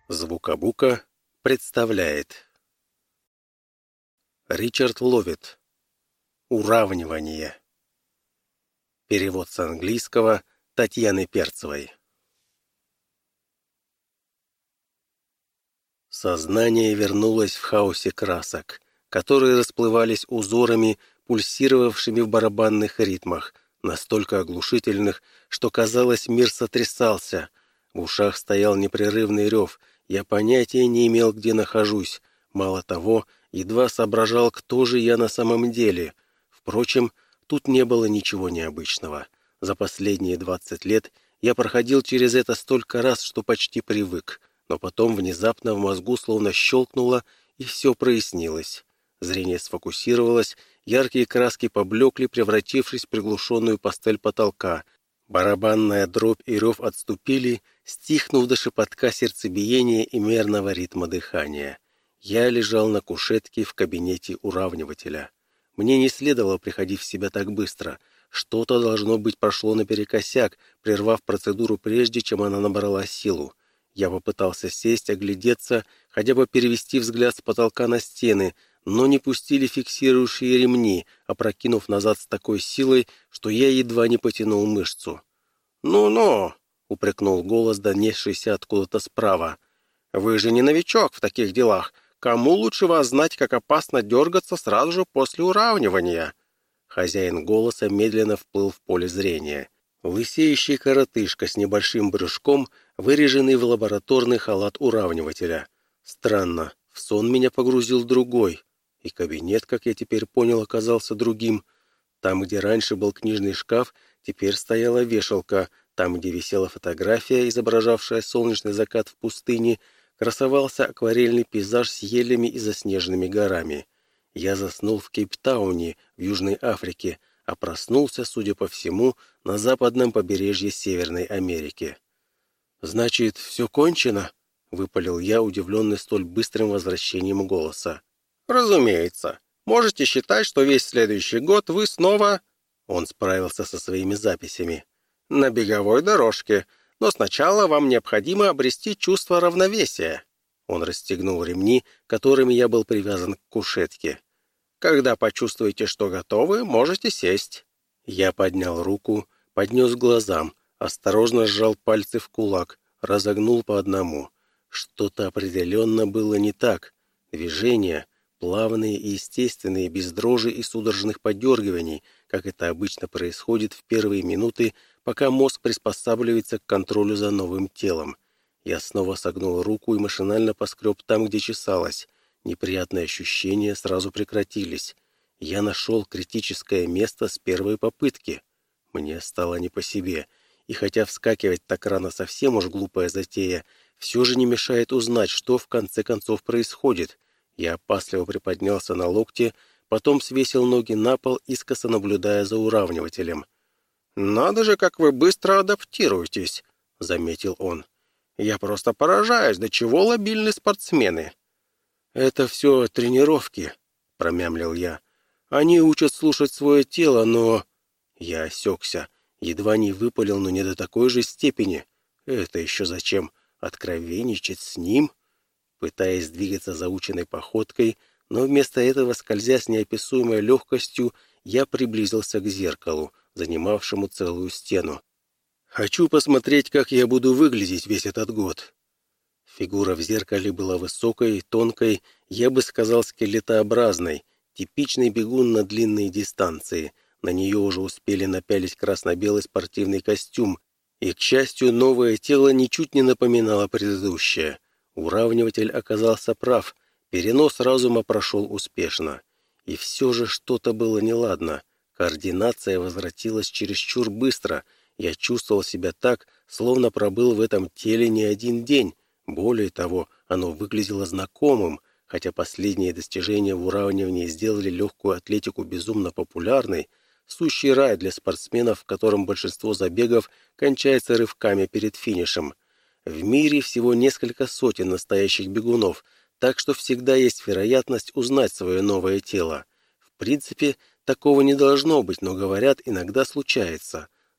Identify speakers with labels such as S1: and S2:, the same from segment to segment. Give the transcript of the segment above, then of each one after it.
S1: Звукобука представляет Ричард Ловит. Уравнивание. Перевод с английского Татьяны Перцевой. Сознание вернулось в хаосе красок, которые расплывались узорами, пульсировавшими в барабанных ритмах, настолько оглушительных, что, казалось, мир сотрясался. В ушах стоял непрерывный рев. Я понятия не имел, где нахожусь. Мало того, едва соображал, кто же я на самом деле. Впрочем, тут не было ничего необычного. За последние 20 лет я проходил через это столько раз, что почти привык. Но потом внезапно в мозгу словно щелкнуло, и все прояснилось. Зрение сфокусировалось, яркие краски поблекли, превратившись в приглушенную пастель потолка. Барабанная дробь и рев отступили, стихнув до шепотка сердцебиения и мерного ритма дыхания. Я лежал на кушетке в кабинете уравнивателя. Мне не следовало приходить в себя так быстро. Что-то, должно быть, прошло наперекосяк, прервав процедуру прежде, чем она набрала силу. Я попытался сесть, оглядеться, хотя бы перевести взгляд с потолка на стены, но не пустили фиксирующие ремни, опрокинув назад с такой силой, что я едва не потянул мышцу. «Ну-ну!» — упрекнул голос, донесшийся откуда-то справа. «Вы же не новичок в таких делах. Кому лучше вас знать, как опасно дергаться сразу же после уравнивания?» Хозяин голоса медленно вплыл в поле зрения. Лысеющий коротышка с небольшим брюшком, выреженный в лабораторный халат уравнивателя. Странно, в сон меня погрузил другой. И кабинет, как я теперь понял, оказался другим. Там, где раньше был книжный шкаф, теперь стояла вешалка. Там, где висела фотография, изображавшая солнечный закат в пустыне, красовался акварельный пейзаж с елями и заснеженными горами. Я заснул в Кейптауне, в Южной Африке, а проснулся, судя по всему, на западном побережье Северной Америки. «Значит, все кончено?» — выпалил я, удивленный столь быстрым возвращением голоса. «Разумеется. Можете считать, что весь следующий год вы снова...» Он справился со своими записями. «На беговой дорожке. Но сначала вам необходимо обрести чувство равновесия». Он расстегнул ремни, которыми я был привязан к кушетке. «Когда почувствуете, что готовы, можете сесть». Я поднял руку, поднес к глазам, осторожно сжал пальцы в кулак, разогнул по одному. Что-то определенно было не так. Движения, плавные и естественные, без дрожи и судорожных подергиваний, как это обычно происходит в первые минуты, пока мозг приспосабливается к контролю за новым телом. Я снова согнул руку и машинально поскреб там, где чесалось. Неприятные ощущения сразу прекратились. Я нашел критическое место с первой попытки. Мне стало не по себе. И хотя вскакивать так рано совсем уж глупая затея, все же не мешает узнать, что в конце концов происходит. Я опасливо приподнялся на локте, потом свесил ноги на пол, искоса наблюдая за уравнивателем. «Надо же, как вы быстро адаптируетесь», — заметил он. «Я просто поражаюсь, до чего лобильны спортсмены». «Это все тренировки», — промямлил я. «Они учат слушать свое тело, но...» Я осекся, едва не выпалил, но не до такой же степени. «Это еще зачем? Откровенничать с ним?» Пытаясь двигаться заученной походкой, но вместо этого, скользя с неописуемой легкостью, я приблизился к зеркалу, занимавшему целую стену. «Хочу посмотреть, как я буду выглядеть весь этот год». Фигура в зеркале была высокой, тонкой, я бы сказал, скелетообразной, типичный бегун на длинные дистанции. На нее уже успели напялить красно-белый спортивный костюм, и, к счастью, новое тело ничуть не напоминало предыдущее. Уравниватель оказался прав, перенос разума прошел успешно. И все же что-то было неладно. Координация возвратилась чересчур быстро. Я чувствовал себя так, словно пробыл в этом теле не один день. Более того, оно выглядело знакомым, хотя последние достижения в уравнивании сделали легкую атлетику безумно популярной, сущий рай для спортсменов, в котором большинство забегов кончается рывками перед финишем. В мире всего несколько сотен настоящих бегунов, так что всегда есть вероятность узнать свое новое тело. В принципе, такого не должно быть, но, говорят, иногда случается.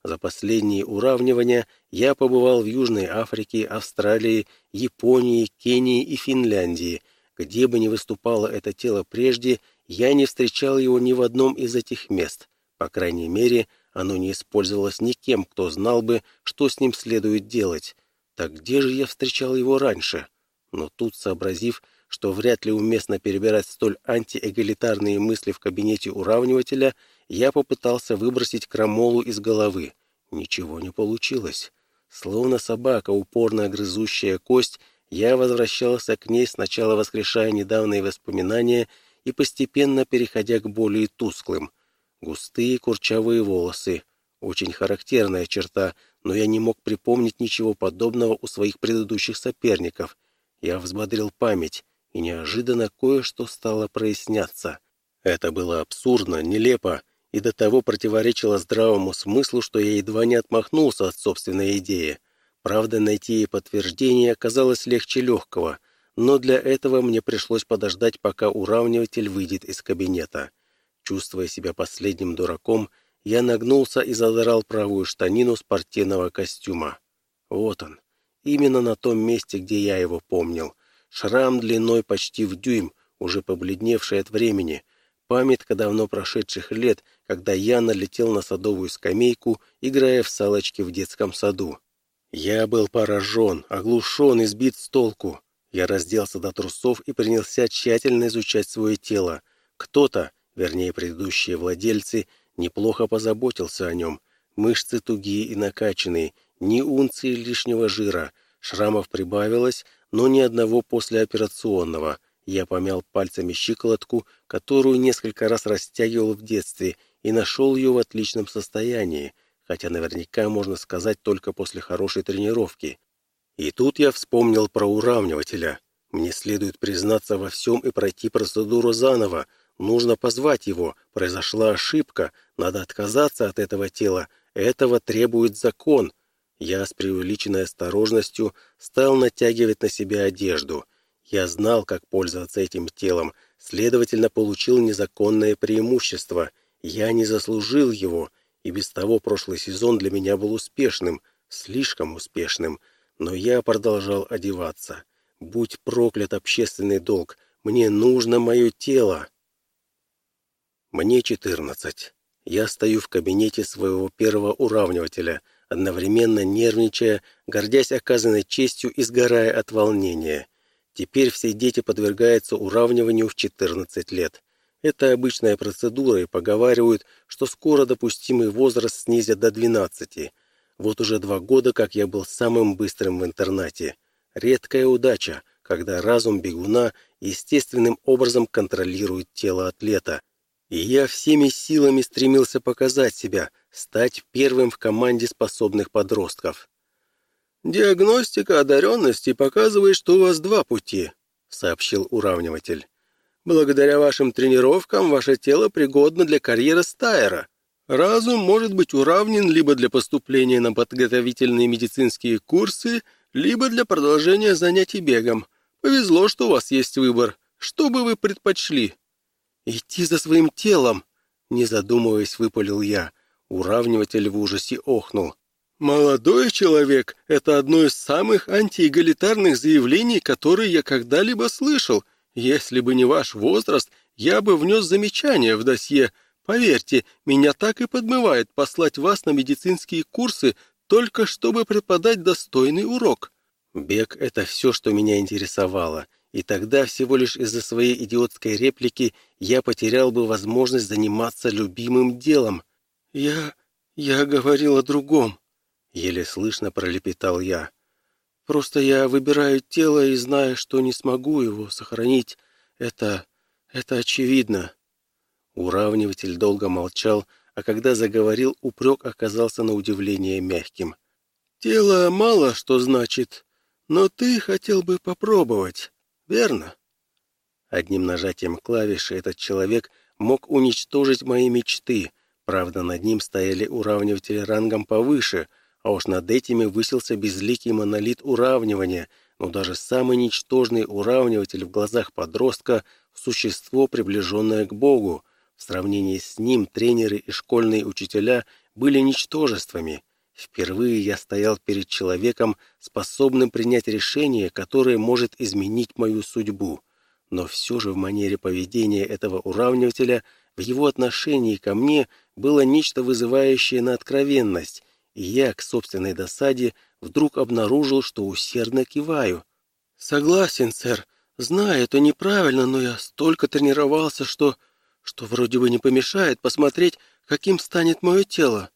S1: За последние уравнивания я побывал в Южной Африке, Австралии, Японии, Кении и Финляндии. Где бы ни выступало это тело прежде, я не встречал его ни в одном из этих мест. По крайней мере, оно не использовалось никем, кто знал бы, что с ним следует делать. Так где же я встречал его раньше? Но тут, сообразив, что вряд ли уместно перебирать столь антиэгалитарные мысли в кабинете уравнивателя, я попытался выбросить крамолу из головы. Ничего не получилось. Словно собака, упорно грызущая кость, я возвращался к ней, сначала воскрешая недавние воспоминания и постепенно переходя к более тусклым. Густые курчавые волосы. Очень характерная черта, но я не мог припомнить ничего подобного у своих предыдущих соперников. Я взбодрил память, и неожиданно кое-что стало проясняться. Это было абсурдно, нелепо, и до того противоречило здравому смыслу, что я едва не отмахнулся от собственной идеи. Правда, найти ей подтверждение оказалось легче легкого, но для этого мне пришлось подождать, пока уравниватель выйдет из кабинета. Чувствуя себя последним дураком, я нагнулся и задрал правую штанину спортивного костюма. Вот он, именно на том месте, где я его помнил. Шрам длиной почти в дюйм, уже побледневший от времени. Памятка давно прошедших лет, когда я налетел на садовую скамейку, играя в салочки в детском саду. Я был поражен, оглушен и сбит с толку. Я разделся до трусов и принялся тщательно изучать свое тело. Кто-то, вернее предыдущие владельцы, неплохо позаботился о нем. Мышцы тугие и накачанные, ни унции лишнего жира. Шрамов прибавилось, но ни одного послеоперационного. Я помял пальцами щиколотку, которую несколько раз растягивал в детстве, и нашел ее в отличном состоянии, хотя наверняка можно сказать только после хорошей тренировки. И тут я вспомнил про уравнивателя. Мне следует признаться во всем и пройти процедуру заново. Нужно позвать его. Произошла ошибка. Надо отказаться от этого тела. Этого требует закон. Я с преувеличенной осторожностью стал натягивать на себя одежду. Я знал, как пользоваться этим телом, следовательно, получил незаконное преимущество. Я не заслужил его, и без того прошлый сезон для меня был успешным, слишком успешным. Но я продолжал одеваться. Будь проклят общественный долг, мне нужно мое тело. Мне 14. Я стою в кабинете своего первого уравнивателя, одновременно нервничая, гордясь оказанной честью и сгорая от волнения. Теперь все дети подвергаются уравниванию в 14 лет. Это обычная процедура, и поговаривают, что скоро допустимый возраст снизят до 12. Вот уже 2 года, как я был самым быстрым в интернате. Редкая удача, когда разум бегуна естественным образом контролирует тело атлета. И я всеми силами стремился показать себя, стать первым в команде способных подростков. «Диагностика одаренности показывает, что у вас 2 пути», — сообщил уравниватель. «Благодаря вашим тренировкам ваше тело пригодно для карьеры стайера. Разум может быть уравнен либо для поступления на подготовительные медицинские курсы, либо для продолжения занятий бегом. Повезло, что у вас есть выбор. Что бы вы предпочли?» «Идти за своим телом», — не задумываясь, выпалил я. Уравниватель в ужасе охнул. «Молодой человек — это одно из самых антиэгалитарных заявлений, которые я когда-либо слышал. Если бы не ваш возраст, я бы внес замечание в досье. Поверьте, меня так и подмывает послать вас на медицинские курсы, только чтобы преподать достойный урок». Бег — это все, что меня интересовало, и тогда всего лишь из-за своей идиотской реплики я потерял бы возможность заниматься любимым делом. «Я говорил о другом», — еле слышно пролепетал я. «Просто я выбираю тело и знаю, что не смогу его сохранить. Это очевидно». Уравниватель долго молчал, а когда заговорил, упрек оказался на удивление мягким. «Тело мало что значит, но ты хотел бы попробовать, верно?» Одним нажатием клавиши этот человек мог уничтожить мои мечты. Правда, над ним стояли уравниватели рангом повыше, а уж над этими высился безликий монолит уравнивания, но даже самый ничтожный уравниватель в глазах подростка — существо, приближенное к Богу. В сравнении с ним тренеры и школьные учителя были ничтожествами. Впервые я стоял перед человеком, способным принять решение, которое может изменить мою судьбу. Но все же в манере поведения этого уравнивателя, в его отношении ко мне, было нечто вызывающее на откровенность, и я, к собственной досаде, вдруг обнаружил, что усердно киваю. «Согласен, сэр. Знаю, это неправильно, но я столько тренировался, что вроде бы не помешает посмотреть, каким станет мое тело».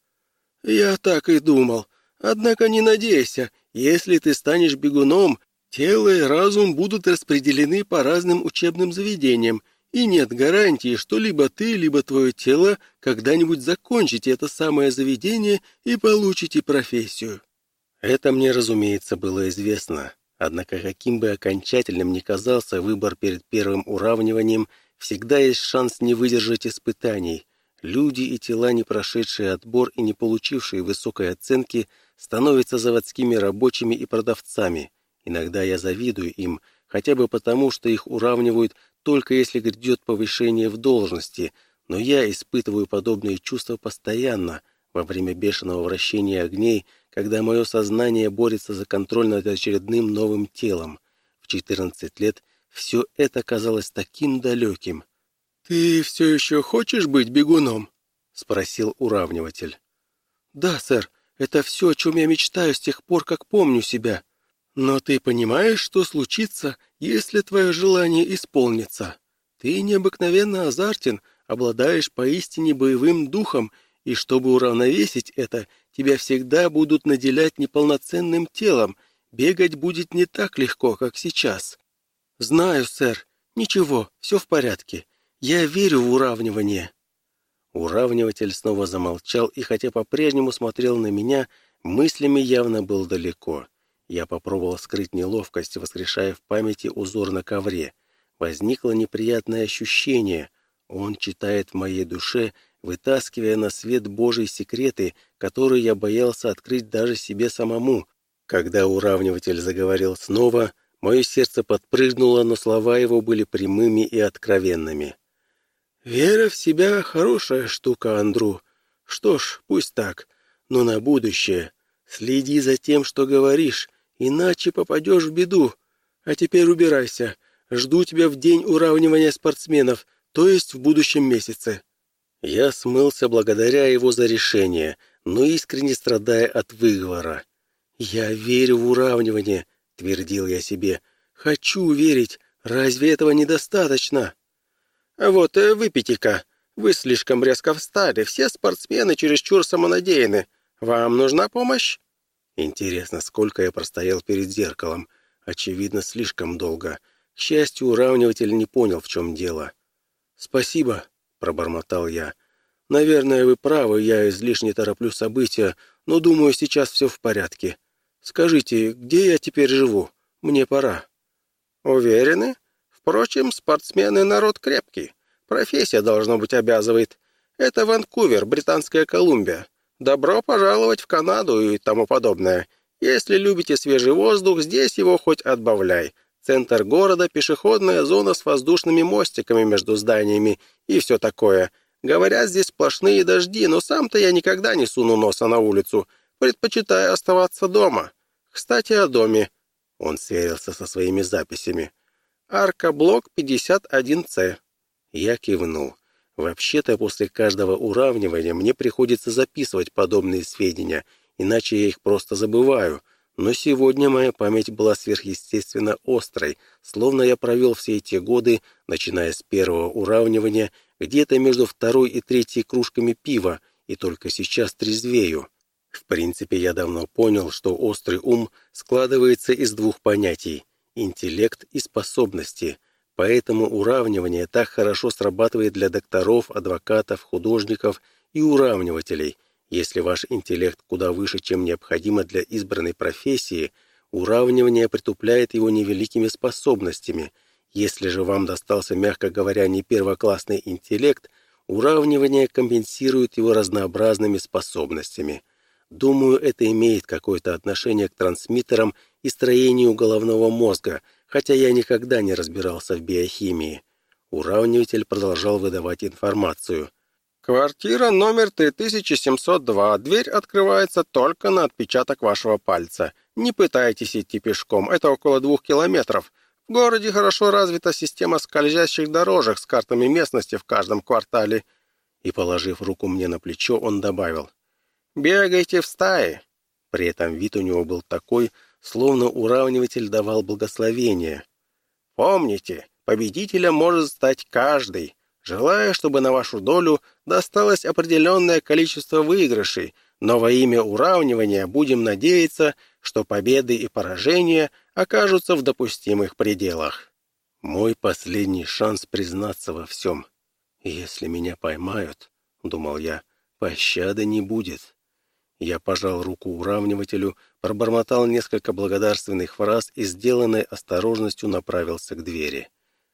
S1: «Я так и думал. Однако не надейся, если ты станешь бегуном, тело и разум будут распределены по разным учебным заведениям, и нет гарантии, что либо ты, либо твое тело когда-нибудь закончите это самое заведение и получите профессию». Это мне, разумеется, было известно. Однако, каким бы окончательным ни казался выбор перед первым уравниванием, всегда есть шанс не выдержать испытаний. Люди и тела, не прошедшие отбор и не получившие высокой оценки, становятся заводскими рабочими и продавцами. Иногда я завидую им, хотя бы потому, что их уравнивают только если грядет повышение в должности, но я испытываю подобные чувства постоянно, во время бешеного вращения огней, когда мое сознание борется за контроль над очередным новым телом. В 14 лет все это казалось таким далеким. «Ты все еще хочешь быть бегуном?» — спросил уравниватель. «Да, сэр, это все, о чем я мечтаю с тех пор, как помню себя. Но ты понимаешь, что случится, если твое желание исполнится? Ты необыкновенно азартен, обладаешь поистине боевым духом, и чтобы уравновесить это, тебя всегда будут наделять неполноценным телом, бегать будет не так легко, как сейчас». «Знаю, сэр. Ничего, все в порядке. Я верю в уравнивание». Уравниватель снова замолчал, и хотя по-прежнему смотрел на меня, мыслями явно был далеко. Я попробовал скрыть неловкость, воскрешая в памяти узор на ковре. Возникло неприятное ощущение. Он читает в моей душе, вытаскивая на свет Божьи секреты, которые я боялся открыть даже себе самому. Когда уравниватель заговорил снова, мое сердце подпрыгнуло, но слова его были прямыми и откровенными. «Вера в себя — хорошая штука, Андрю. Что ж, пусть так, но на будущее. Следи за тем, что говоришь, иначе попадешь в беду. А теперь убирайся. Жду тебя в день уравнивания спортсменов, то есть в будущем месяце». Я смылся благодаря его за решение, но искренне страдая от выговора. «Я верю в уравнивание», — твердил я себе. «Хочу верить. Разве этого недостаточно?» «А вот выпейте-ка. Вы слишком резко встали. Все спортсмены чересчур самонадеянны. Вам нужна помощь?» Интересно, сколько я простоял перед зеркалом. Очевидно, слишком долго. К счастью, уравниватель не понял, в чем дело. «Спасибо», — пробормотал я. «Наверное, вы правы, я излишне тороплю события, но, думаю, сейчас все в порядке. Скажите, где я теперь живу? Мне пора». «Уверены? Впрочем, спортсмены — народ крепкий. Профессия, должно быть, обязывает. Это Ванкувер, Британская Колумбия. Добро пожаловать в Канаду и тому подобное. Если любите свежий воздух, здесь его хоть отбавляй. Центр города, пешеходная зона с воздушными мостиками между зданиями и все такое. Говорят, здесь сплошные дожди, но сам-то я никогда не суну носа на улицу. Предпочитаю оставаться дома. Кстати, о доме». Он сверился со своими записями. «Арка-блок 51С». Я кивнул. Вообще-то после каждого уравнивания мне приходится записывать подобные сведения, иначе я их просто забываю. Но сегодня моя память была сверхъестественно острой, словно я провел все эти годы, начиная с первого уравнивания, где-то между второй и третьей кружками пива, и только сейчас трезвею. В принципе, я давно понял, что острый ум складывается из двух понятий – интеллект и способности. Поэтому уравнивание так хорошо срабатывает для докторов, адвокатов, художников и уравнивателей. Если ваш интеллект куда выше, чем необходимо для избранной профессии, уравнивание притупляет его невеликими способностями. Если же вам достался, мягко говоря, не первоклассный интеллект, уравнивание компенсирует его разнообразными способностями. Думаю, это имеет какое-то отношение к трансмиттерам и строению головного мозга, хотя я никогда не разбирался в биохимии. Уравниватель продолжал выдавать информацию. «Квартира номер 3702. Дверь открывается только на отпечаток вашего пальца. Не пытайтесь идти пешком, это около 2 километров. В городе хорошо развита система скользящих дорожек с картами местности в каждом квартале». И, положив руку мне на плечо, он добавил: «Бегайте в стае». При этом вид у него был такой, словно уравниватель давал благословение. «Помните, победителем может стать каждый. Желаю, чтобы на вашу долю досталось определенное количество выигрышей, но во имя уравнивания будем надеяться, что победы и поражения окажутся в допустимых пределах». Мой последний шанс признаться во всем. «Если меня поймают, — думал я, — пощады не будет». Я пожал руку уравнивателю, пробормотал несколько благодарственных фраз и, сделанной осторожностью, направился к двери.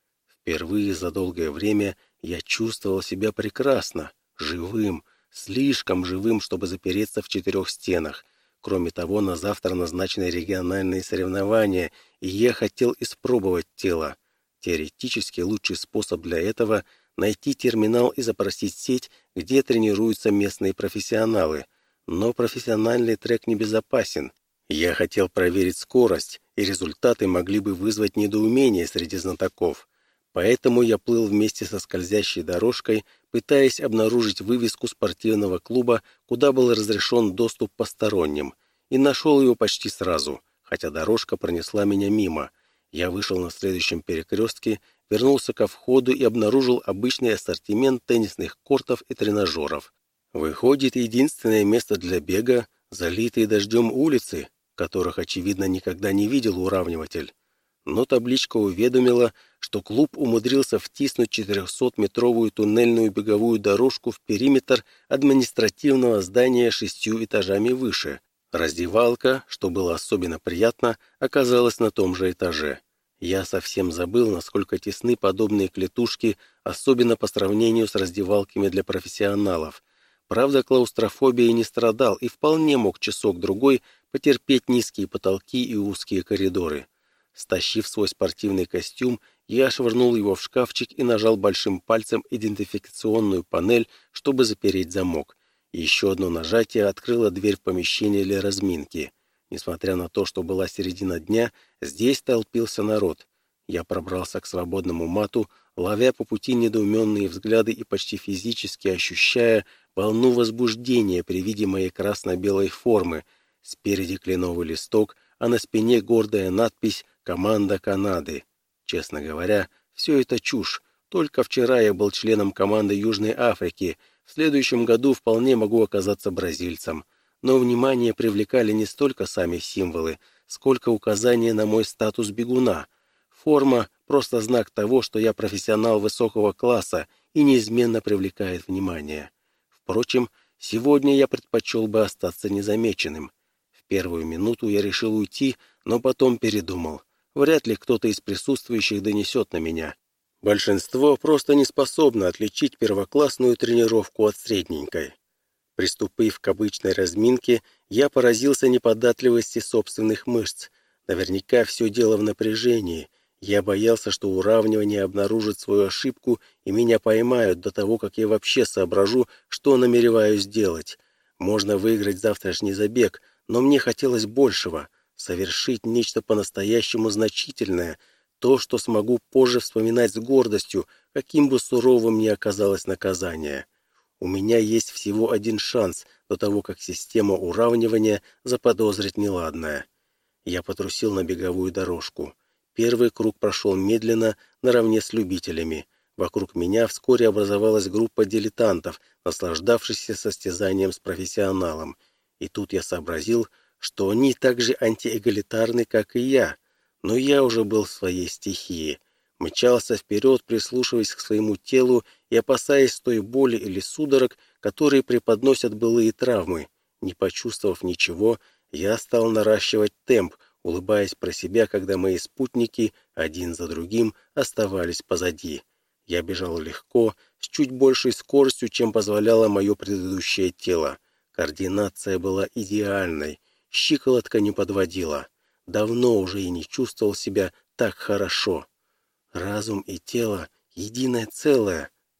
S1: Впервые за долгое время я чувствовал себя прекрасно, живым, слишком живым, чтобы запереться в 4 стенах. Кроме того, на завтра назначены региональные соревнования, и я хотел испробовать тело. Теоретически лучший способ для этого — найти терминал и запросить сеть, где тренируются местные профессионалы. Но профессиональный трек небезопасен. Я хотел проверить скорость, и результаты могли бы вызвать недоумение среди знатоков. Поэтому я плыл вместе со скользящей дорожкой, пытаясь обнаружить вывеску спортивного клуба, куда был разрешен доступ посторонним, и нашел ее почти сразу, хотя дорожка пронесла меня мимо. Я вышел на следующем перекрестке, вернулся ко входу и обнаружил обычный ассортимент теннисных кортов и тренажеров. Выходит, единственное место для бега — залитые дождем улицы, которых, очевидно, никогда не видел уравниватель. Но табличка уведомила, что клуб умудрился втиснуть 400-метровую туннельную беговую дорожку в периметр административного здания 6 этажами выше. Раздевалка, что было особенно приятно, оказалась на том же этаже. Я совсем забыл, насколько тесны подобные клетушки, особенно по сравнению с раздевалками для профессионалов. Правда, клаустрофобией не страдал и вполне мог часок-другой потерпеть низкие потолки и узкие коридоры. Стащив свой спортивный костюм, я швырнул его в шкафчик и нажал большим пальцем идентификационную панель, чтобы запереть замок. Еще одно нажатие открыло дверь в помещение для разминки. Несмотря на то, что была середина дня, здесь толпился народ. Я пробрался к свободному мату, ловя по пути недоуменные взгляды и почти физически ощущая волну возбуждения при виде моей красно-белой формы. Спереди кленовый листок, а на спине гордая надпись «Команда Канады». Честно говоря, все это чушь. Только вчера я был членом команды Южной Африки. В следующем году вполне могу оказаться бразильцем. Но внимание привлекали не столько сами символы, сколько указания на мой статус бегуна. Форма — просто знак того, что я профессионал высокого класса и неизменно привлекает внимание. Впрочем, сегодня я предпочел бы остаться незамеченным. В первую минуту я решил уйти, но потом передумал. Вряд ли кто-то из присутствующих донесет на меня. Большинство просто не способно отличить первоклассную тренировку от средненькой. Приступив к обычной разминке, я поразился неподатливости собственных мышц. Наверняка все дело в напряжении. Я боялся, что уравнивание обнаружит свою ошибку и меня поймают до того, как я вообще соображу, что намереваюсь делать. Можно выиграть завтрашний забег, но мне хотелось большего — совершить нечто по-настоящему значительное, то, что смогу позже вспоминать с гордостью, каким бы суровым ни оказалось наказание. У меня есть всего один шанс до того, как система уравнивания заподозрит неладное. Я потрусил на беговую дорожку. Первый круг прошел медленно, наравне с любителями. Вокруг меня вскоре образовалась группа дилетантов, наслаждавшихся состязанием с профессионалом. И тут я сообразил, что они так же антиэгалитарны, как и я. Но я уже был в своей стихии. Мчался вперед, прислушиваясь к своему телу и опасаясь той боли или судорог, которые преподносят былые травмы. Не почувствовав ничего, я стал наращивать темп, улыбаясь про себя, когда мои спутники, один за другим, оставались позади. Я бежал легко, с чуть большей скоростью, чем позволяло мое предыдущее тело. Координация была идеальной, щиколотка не подводила. Давно уже и не чувствовал себя так хорошо. «Разум и тело — единое целое», —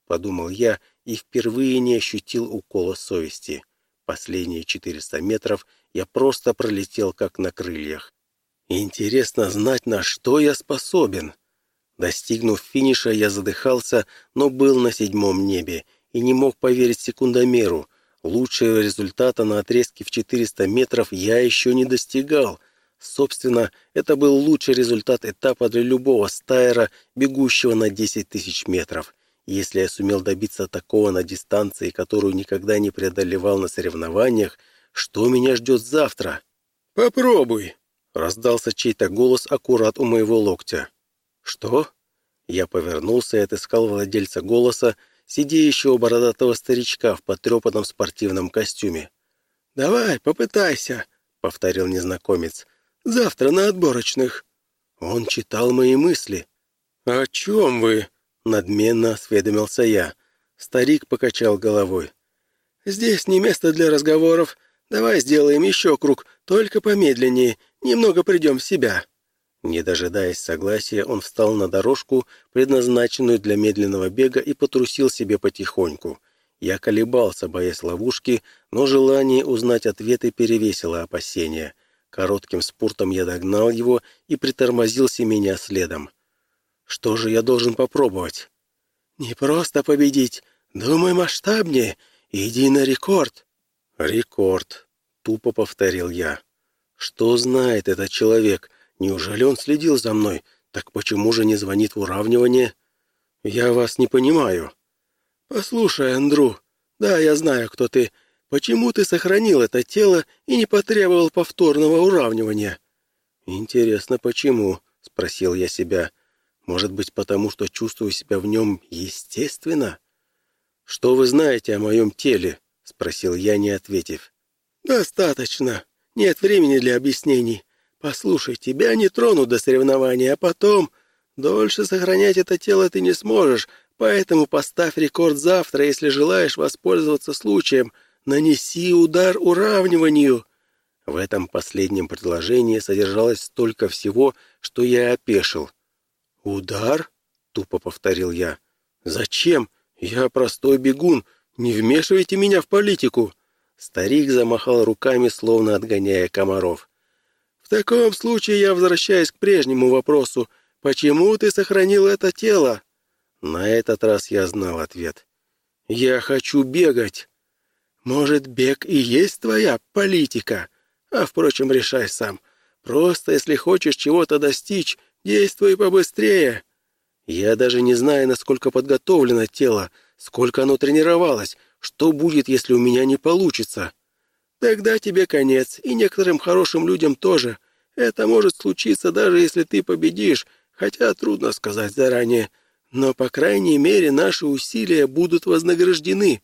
S1: подумал я и впервые не ощутил укола совести. Последние 400 метров я просто пролетел как на крыльях. Интересно знать, на что я способен. Достигнув финиша, я задыхался, но был на 7-м небе и не мог поверить секундомеру. Лучшего результата на отрезке в 400 метров я еще не достигал. Собственно, это был лучший результат этапа для любого стайера, бегущего на 10 тысяч метров. Если я сумел добиться такого на дистанции, которую никогда не преодолевал на соревнованиях, что меня ждет завтра? «Попробуй!» — раздался чей-то голос аккурат у моего локтя. «Что?» Я повернулся и отыскал владельца голоса, сидящего бородатого старичка в потрепанном спортивном костюме. «Давай, попытайся», — повторил незнакомец. «Завтра на отборочных». Он читал мои мысли. «О чем вы?» — надменно осведомился я. Старик покачал головой. «Здесь не место для разговоров. Давай сделаем еще круг, только помедленнее. Немного придем в себя». Не дожидаясь согласия, он встал на дорожку, предназначенную для медленного бега, и потрусил себе потихоньку. Я колебался, боясь ловушки, но желание узнать ответы перевесило опасения. Коротким спуртом я догнал его и притормозил меня следом. Что же я должен попробовать? «Не просто победить. Думай масштабнее. Иди на рекорд». «Рекорд», — тупо повторил я. «Что знает этот человек? Неужели он следил за мной? Так почему же не звонит в уравнивание?» «Я вас не понимаю». «Послушай, Андрю, да, я знаю, кто ты. Почему ты сохранил это тело и не потребовал повторного уравнивания?» «Интересно, почему?» — спросил я себя. «Может быть, потому что чувствую себя в нем естественно?» «Что вы знаете о моем теле?» — спросил я, не ответив. «Достаточно. Нет времени для объяснений. Послушай, тебя не тронут до соревнования, а потом... Дольше сохранять это тело ты не сможешь, поэтому поставь рекорд завтра, если желаешь воспользоваться случаем. Нанеси удар уравниванию». В этом последнем предложении содержалось столько всего, что я опешил. «Удар?» — тупо повторил я. «Зачем? Я простой бегун. Не вмешивайте меня в политику». Старик замахал руками, словно отгоняя комаров. «В таком случае я возвращаюсь к прежнему вопросу. Почему ты сохранил это тело?» На этот раз я знал ответ. «Я хочу бегать». «Может, бег и есть твоя политика? А, впрочем, решай сам. Просто, если хочешь чего-то достичь, действуй побыстрее». Я даже не знаю, насколько подготовлено тело, сколько оно тренировалось, что будет, если у меня не получится. Тогда тебе конец, и некоторым хорошим людям тоже. Это может случиться, даже если ты победишь, хотя трудно сказать заранее. Но, по крайней мере, наши усилия будут вознаграждены».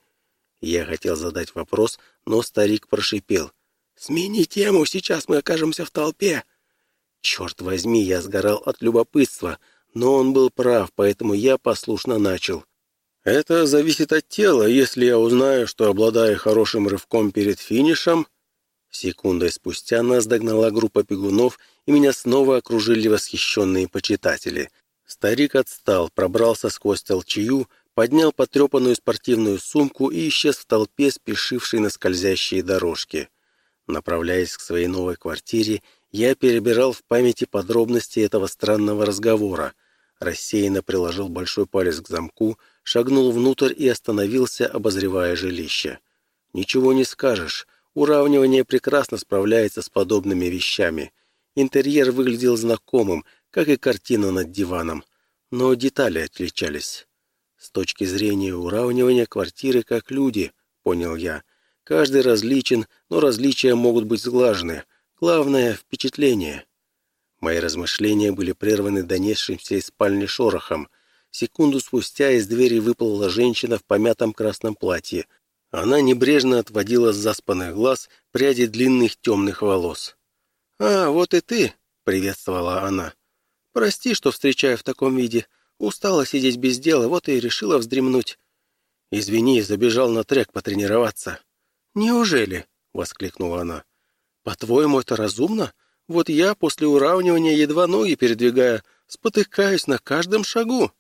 S1: Я хотел задать вопрос, но старик прошипел. «Смени тему, сейчас мы окажемся в толпе». Черт возьми, я сгорал от любопытства, но он был прав, поэтому я послушно начал. «Это зависит от тела, если я узнаю, что обладаю хорошим рывком перед финишем». Секундой спустя нас догнала группа бегунов, и меня снова окружили восхищенные почитатели. Старик отстал, пробрался сквозь толчею, поднял потрепанную спортивную сумку и исчез в толпе, спешившей на скользящие дорожки. Направляясь к своей новой квартире, я перебирал в памяти подробности этого странного разговора. Рассеянно приложил большой палец к замку, шагнул внутрь и остановился, обозревая жилище. Ничего не скажешь. Уравнивание прекрасно справляется с подобными вещами. Интерьер выглядел знакомым, как и картина над диваном, но детали отличались. С точки зрения уравнивания квартиры как люди, понял я. Каждый различен, но различия могут быть сглажены. Главное — впечатление. Мои размышления были прерваны донесшимся из спальни шорохом. Секунду спустя из двери выплыла женщина в помятом красном платье. Она небрежно отводила с заспанных глаз пряди длинных темных волос. «А, вот и ты!» — приветствовала она. «Прости, что встречаю в таком виде. Устала сидеть без дела, вот и решила вздремнуть». «Извини, забежал на трек потренироваться». «Неужели?» — воскликнула она. «По-твоему, это разумно? Вот я после уравнивания едва ноги передвигаю, спотыкаюсь на каждом шагу».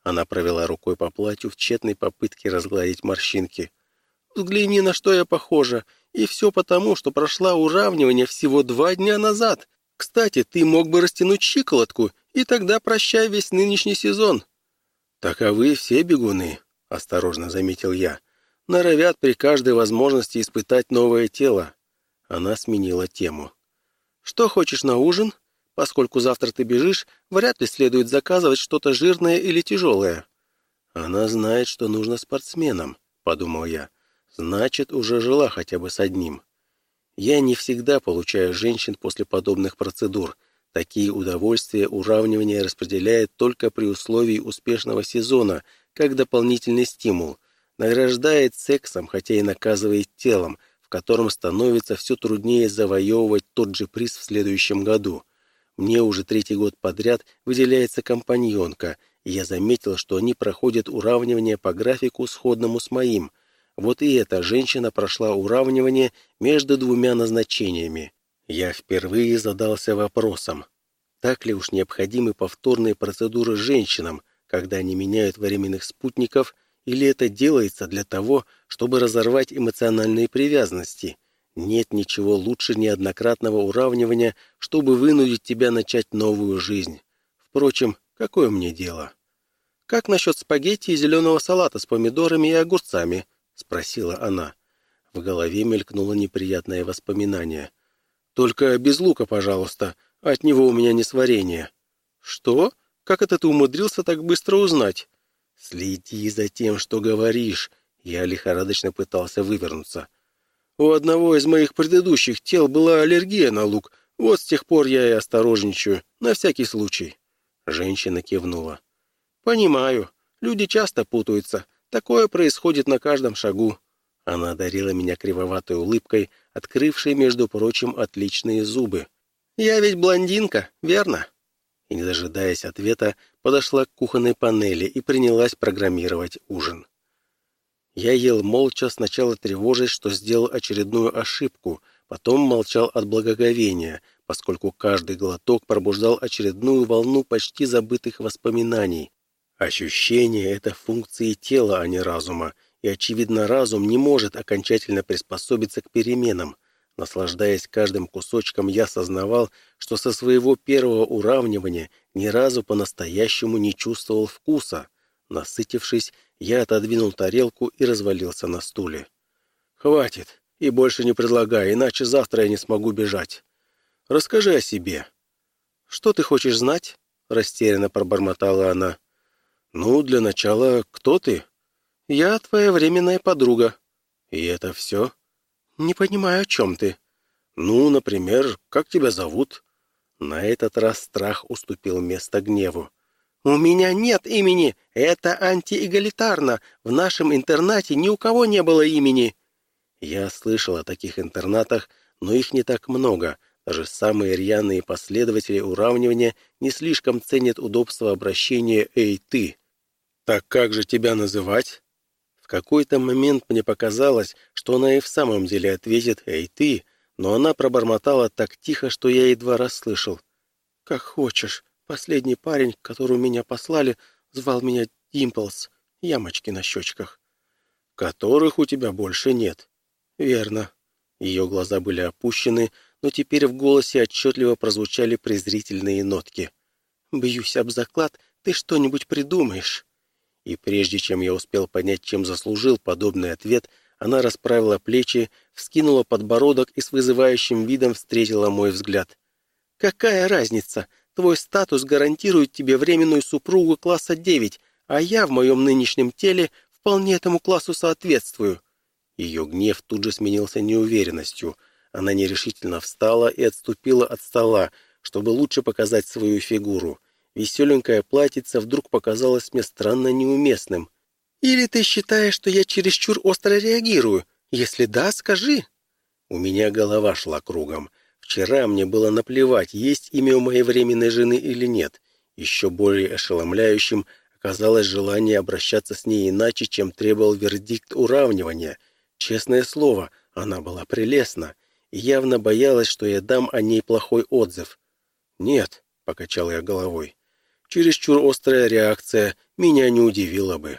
S1: Она провела рукой по платью в тщетной попытке разгладить морщинки. «Взгляни, на что я похожа. И все потому, что прошла уравнивание всего 2 дня назад. Кстати, ты мог бы растянуть щиколотку, и тогда прощай весь нынешний сезон». «Таковы все бегуны», — осторожно заметил я. «Норовят при каждой возможности испытать новое тело». Она сменила тему. «Что хочешь на ужин? Поскольку завтра ты бежишь, вряд ли следует заказывать что-то жирное или тяжелое». «Она знает, что нужно спортсменам», — подумал я. «Значит, уже жила хотя бы с одним». Я не всегда получаю женщин после подобных процедур. Такие удовольствия уравнивание распределяет только при условии успешного сезона, как дополнительный стимул. Награждает сексом, хотя и наказывает телом, в котором становится все труднее завоевывать тот же приз в следующем году. Мне уже 3-й год подряд выделяется компаньонка, и я заметил, что они проходят уравнивание по графику, сходному с моим. Вот и эта женщина прошла уравнивание между 2 назначениями. Я впервые задался вопросом, так ли уж необходимы повторные процедуры женщинам, когда они меняют временных спутников, или это делается для того, чтобы разорвать эмоциональные привязанности. Нет ничего лучше неоднократного уравнивания, чтобы вынудить тебя начать новую жизнь. Впрочем, какое мне дело? «Как насчет спагетти и зеленого салата с помидорами и огурцами?» — спросила она. В голове мелькнуло неприятное воспоминание. «Только без лука, пожалуйста. От него у меня несварение». «Что? Как это ты умудрился так быстро узнать?» «Следи за тем, что говоришь». Я лихорадочно пытался вывернуться. «У одного из моих предыдущих тел была аллергия на лук. Вот с тех пор я и осторожничаю. На всякий случай». Женщина кивнула. «Понимаю. Люди часто путаются. Такое происходит на каждом шагу». Она одарила меня кривоватой улыбкой, открывшей, между прочим, отличные зубы. «Я ведь блондинка, верно?» И, не дожидаясь ответа, подошла к кухонной панели и принялась программировать ужин. Я ел молча, сначала тревожась, что сделал очередную ошибку, потом молчал от благоговения, поскольку каждый глоток пробуждал очередную волну почти забытых воспоминаний. Ощущение — это функции тела, а не разума, и, очевидно, разум не может окончательно приспособиться к переменам. Наслаждаясь каждым кусочком, я осознавал, что со своего первого уравнивания ни разу по-настоящему не чувствовал вкуса. Насытившись, я отодвинул тарелку и развалился на стуле. «Хватит, и больше не предлагай, иначе завтра я не смогу бежать. Расскажи о себе». «Что ты хочешь знать?» — растерянно пробормотала она. «Ну, для начала, кто ты?» «Я твоя временная подруга». «И это все?» «Не понимаю, о чем ты». «Ну, например, как тебя зовут?» На этот раз страх уступил место гневу. «У меня нет имени. Это антиэгалитарно. В нашем интернате ни у кого не было имени». Я слышал о таких интернатах, но их не так много. Даже самые рьяные последователи уравнивания не слишком ценят удобство обращения «Эй, ты». «Так как же тебя называть?» В какой-то момент мне показалось, что она и в самом деле ответит «Эй, ты», но она пробормотала так тихо, что я едва расслышал. «Как хочешь. Последний парень, которого меня послали, звал меня Димплс. Ямочки на щечках». «Которых у тебя больше нет». «Верно». Ее глаза были опущены, но теперь в голосе отчетливо прозвучали презрительные нотки. «Бьюсь об заклад, ты что-нибудь придумаешь». И прежде чем я успел понять, чем заслужил подобный ответ, она расправила плечи, вскинула подбородок и с вызывающим видом встретила мой взгляд. «Какая разница? Твой статус гарантирует тебе временную супругу класса 9, а я в моем нынешнем теле вполне этому классу соответствую». Ее гнев тут же сменился неуверенностью. Она нерешительно встала и отступила от стола, чтобы лучше показать свою фигуру. Веселенькое платьице вдруг показалось мне странно неуместным. «Или ты считаешь, что я чересчур остро реагирую? Если да, скажи». У меня голова шла кругом. Вчера мне было наплевать, есть имя у моей временной жены или нет. Еще более ошеломляющим оказалось желание обращаться с ней иначе, чем требовал вердикт уравнивания. Честное слово, она была прелестна и явно боялась, что я дам о ней плохой отзыв. «Нет», — покачал я головой. Чересчур острая реакция меня не удивила бы.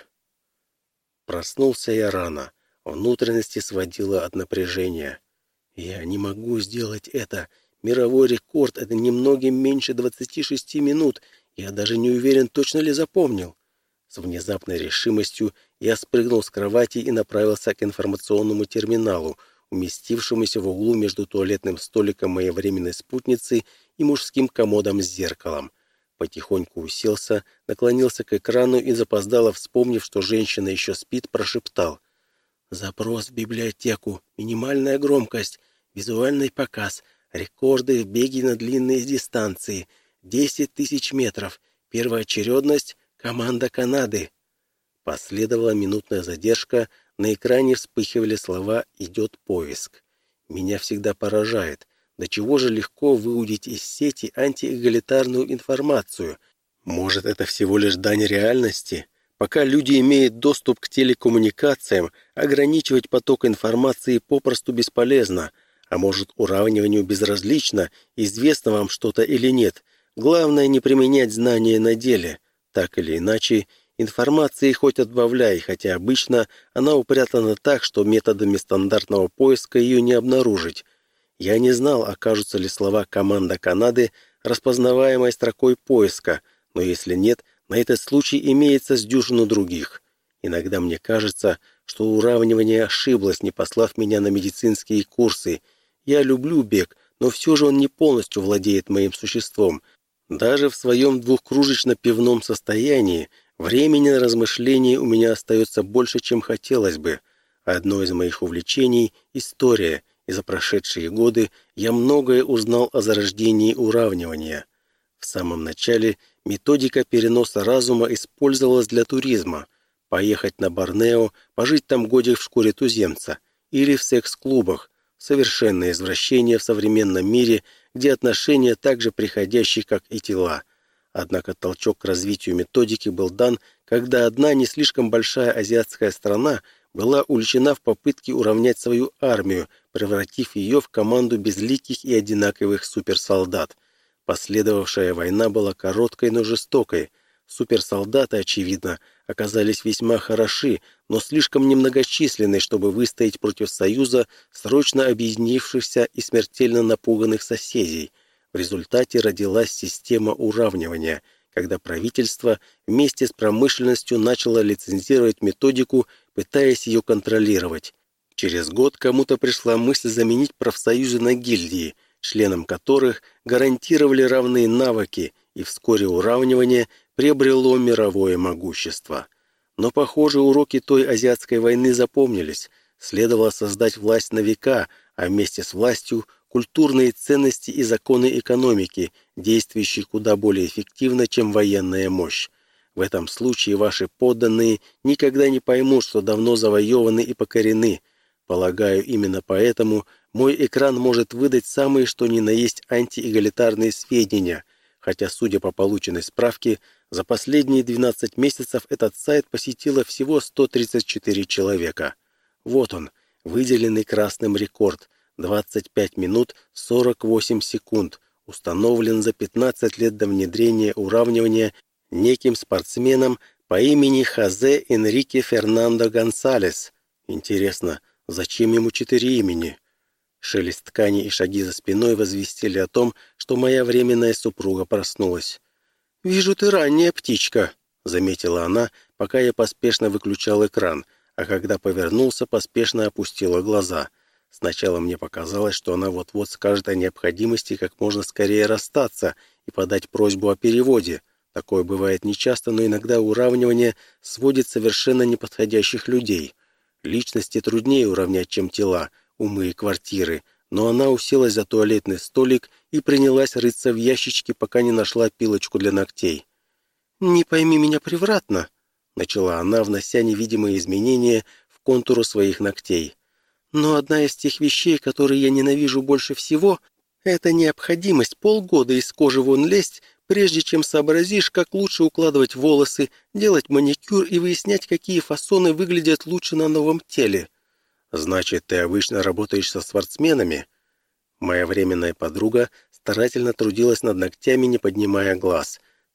S1: Проснулся я рано. Внутренности сводило от напряжения. Я не могу сделать это. Мировой рекорд — это немногим меньше 26 минут. Я даже не уверен, точно ли запомнил. С внезапной решимостью я спрыгнул с кровати и направился к информационному терминалу, уместившемуся в углу между туалетным столиком моей временной спутницы и мужским комодом с зеркалом. Потихоньку уселся, наклонился к экрану и, запоздало вспомнив, что женщина еще спит, прошептал: «Запрос в библиотеку, минимальная громкость, визуальный показ, рекорды в беге на длинные дистанции, 10 тысяч метров, первоочередность — команда Канады». Последовала минутная задержка, на экране вспыхивали слова «идет поиск». Меня всегда поражает, до чего же легко выудить из сети антиэгалитарную информацию. Может, это всего лишь дань реальности? Пока люди имеют доступ к телекоммуникациям, ограничивать поток информации попросту бесполезно. А может, уравниванию безразлично, известно вам что-то или нет. Главное не применять знания на деле. Так или иначе, информации хоть отбавляй, хотя обычно она упрятана так, что методами стандартного поиска ее не обнаружить. Я не знал, окажутся ли слова «команда Канады» распознаваемой строкой поиска, но если нет, на этот случай имеется с дюжину других. Иногда мне кажется, что уравнивание ошиблось, не послав меня на медицинские курсы. Я люблю бег, но все же он не полностью владеет моим существом. Даже в своем двухкружечно-пивном состоянии времени на размышления у меня остается больше, чем хотелось бы. Одно из моих увлечений — история, и за прошедшие годы я многое узнал о зарождении уравнивания. В самом начале методика переноса разума использовалась для туризма. Поехать на Борнео, пожить там годик в шкуре туземца. Или в секс-клубах. Совершенное извращение в современном мире, где отношения так же приходящие, как и тела. Однако толчок к развитию методики был дан, когда одна не слишком большая азиатская страна была увлечена в попытке уравнять свою армию, превратив ее в команду безликих и одинаковых суперсолдат. Последовавшая война была короткой, но жестокой. Суперсолдаты, очевидно, оказались весьма хороши, но слишком немногочисленны, чтобы выстоять против союза срочно объединившихся и смертельно напуганных соседей. В результате родилась система уравнивания, когда правительство вместе с промышленностью начало лицензировать методику, пытаясь ее контролировать. Через год кому-то пришла мысль заменить профсоюзы на гильдии, членам которых гарантировали равные навыки, и вскоре уравнивание приобрело мировое могущество. Но, похоже, уроки той азиатской войны запомнились. Следовало создать власть на века, а вместе с властью культурные ценности и законы экономики, действующие куда более эффективно, чем военная мощь. В этом случае ваши подданные никогда не поймут, что давно завоеваны и покорены. Полагаю, именно поэтому мой экран может выдать самые что ни на есть антиэгалитарные сведения, хотя, судя по полученной справке, за последние 12 месяцев этот сайт посетило всего 134 человека. Вот он, выделенный красным рекорд, 25 минут 48 секунд, установлен за 15 лет до внедрения уравнивания неким спортсменом по имени Хозе Энрике Фернандо Гонсалес. Интересно, зачем ему 4 имени? Шелест ткани и шаги за спиной возвестили о том, что моя временная супруга проснулась. «Вижу, ты ранняя птичка», — заметила она, пока я поспешно выключал экран, а когда повернулся, поспешно опустила глаза. Сначала мне показалось, что она вот-вот скажет о необходимости как можно скорее расстаться и подать просьбу о переводе. Такое бывает нечасто, но иногда уравнивание сводит совершенно неподходящих людей. Личности труднее уравнять, чем тела, умы и квартиры, но она уселась за туалетный столик и принялась рыться в ящичке, пока не нашла пилочку для ногтей. «Не пойми меня превратно», — начала она, внося невидимые изменения в контуру своих ногтей. «Но одна из тех вещей, которые я ненавижу больше всего, это необходимость полгода из кожи вон лезть, прежде чем сообразишь, как лучше укладывать волосы, делать маникюр и выяснять, какие фасоны выглядят лучше на новом теле». «Значит, ты обычно работаешь со спортсменами?» Моя временная подруга старательно трудилась над ногтями, не поднимая глаз.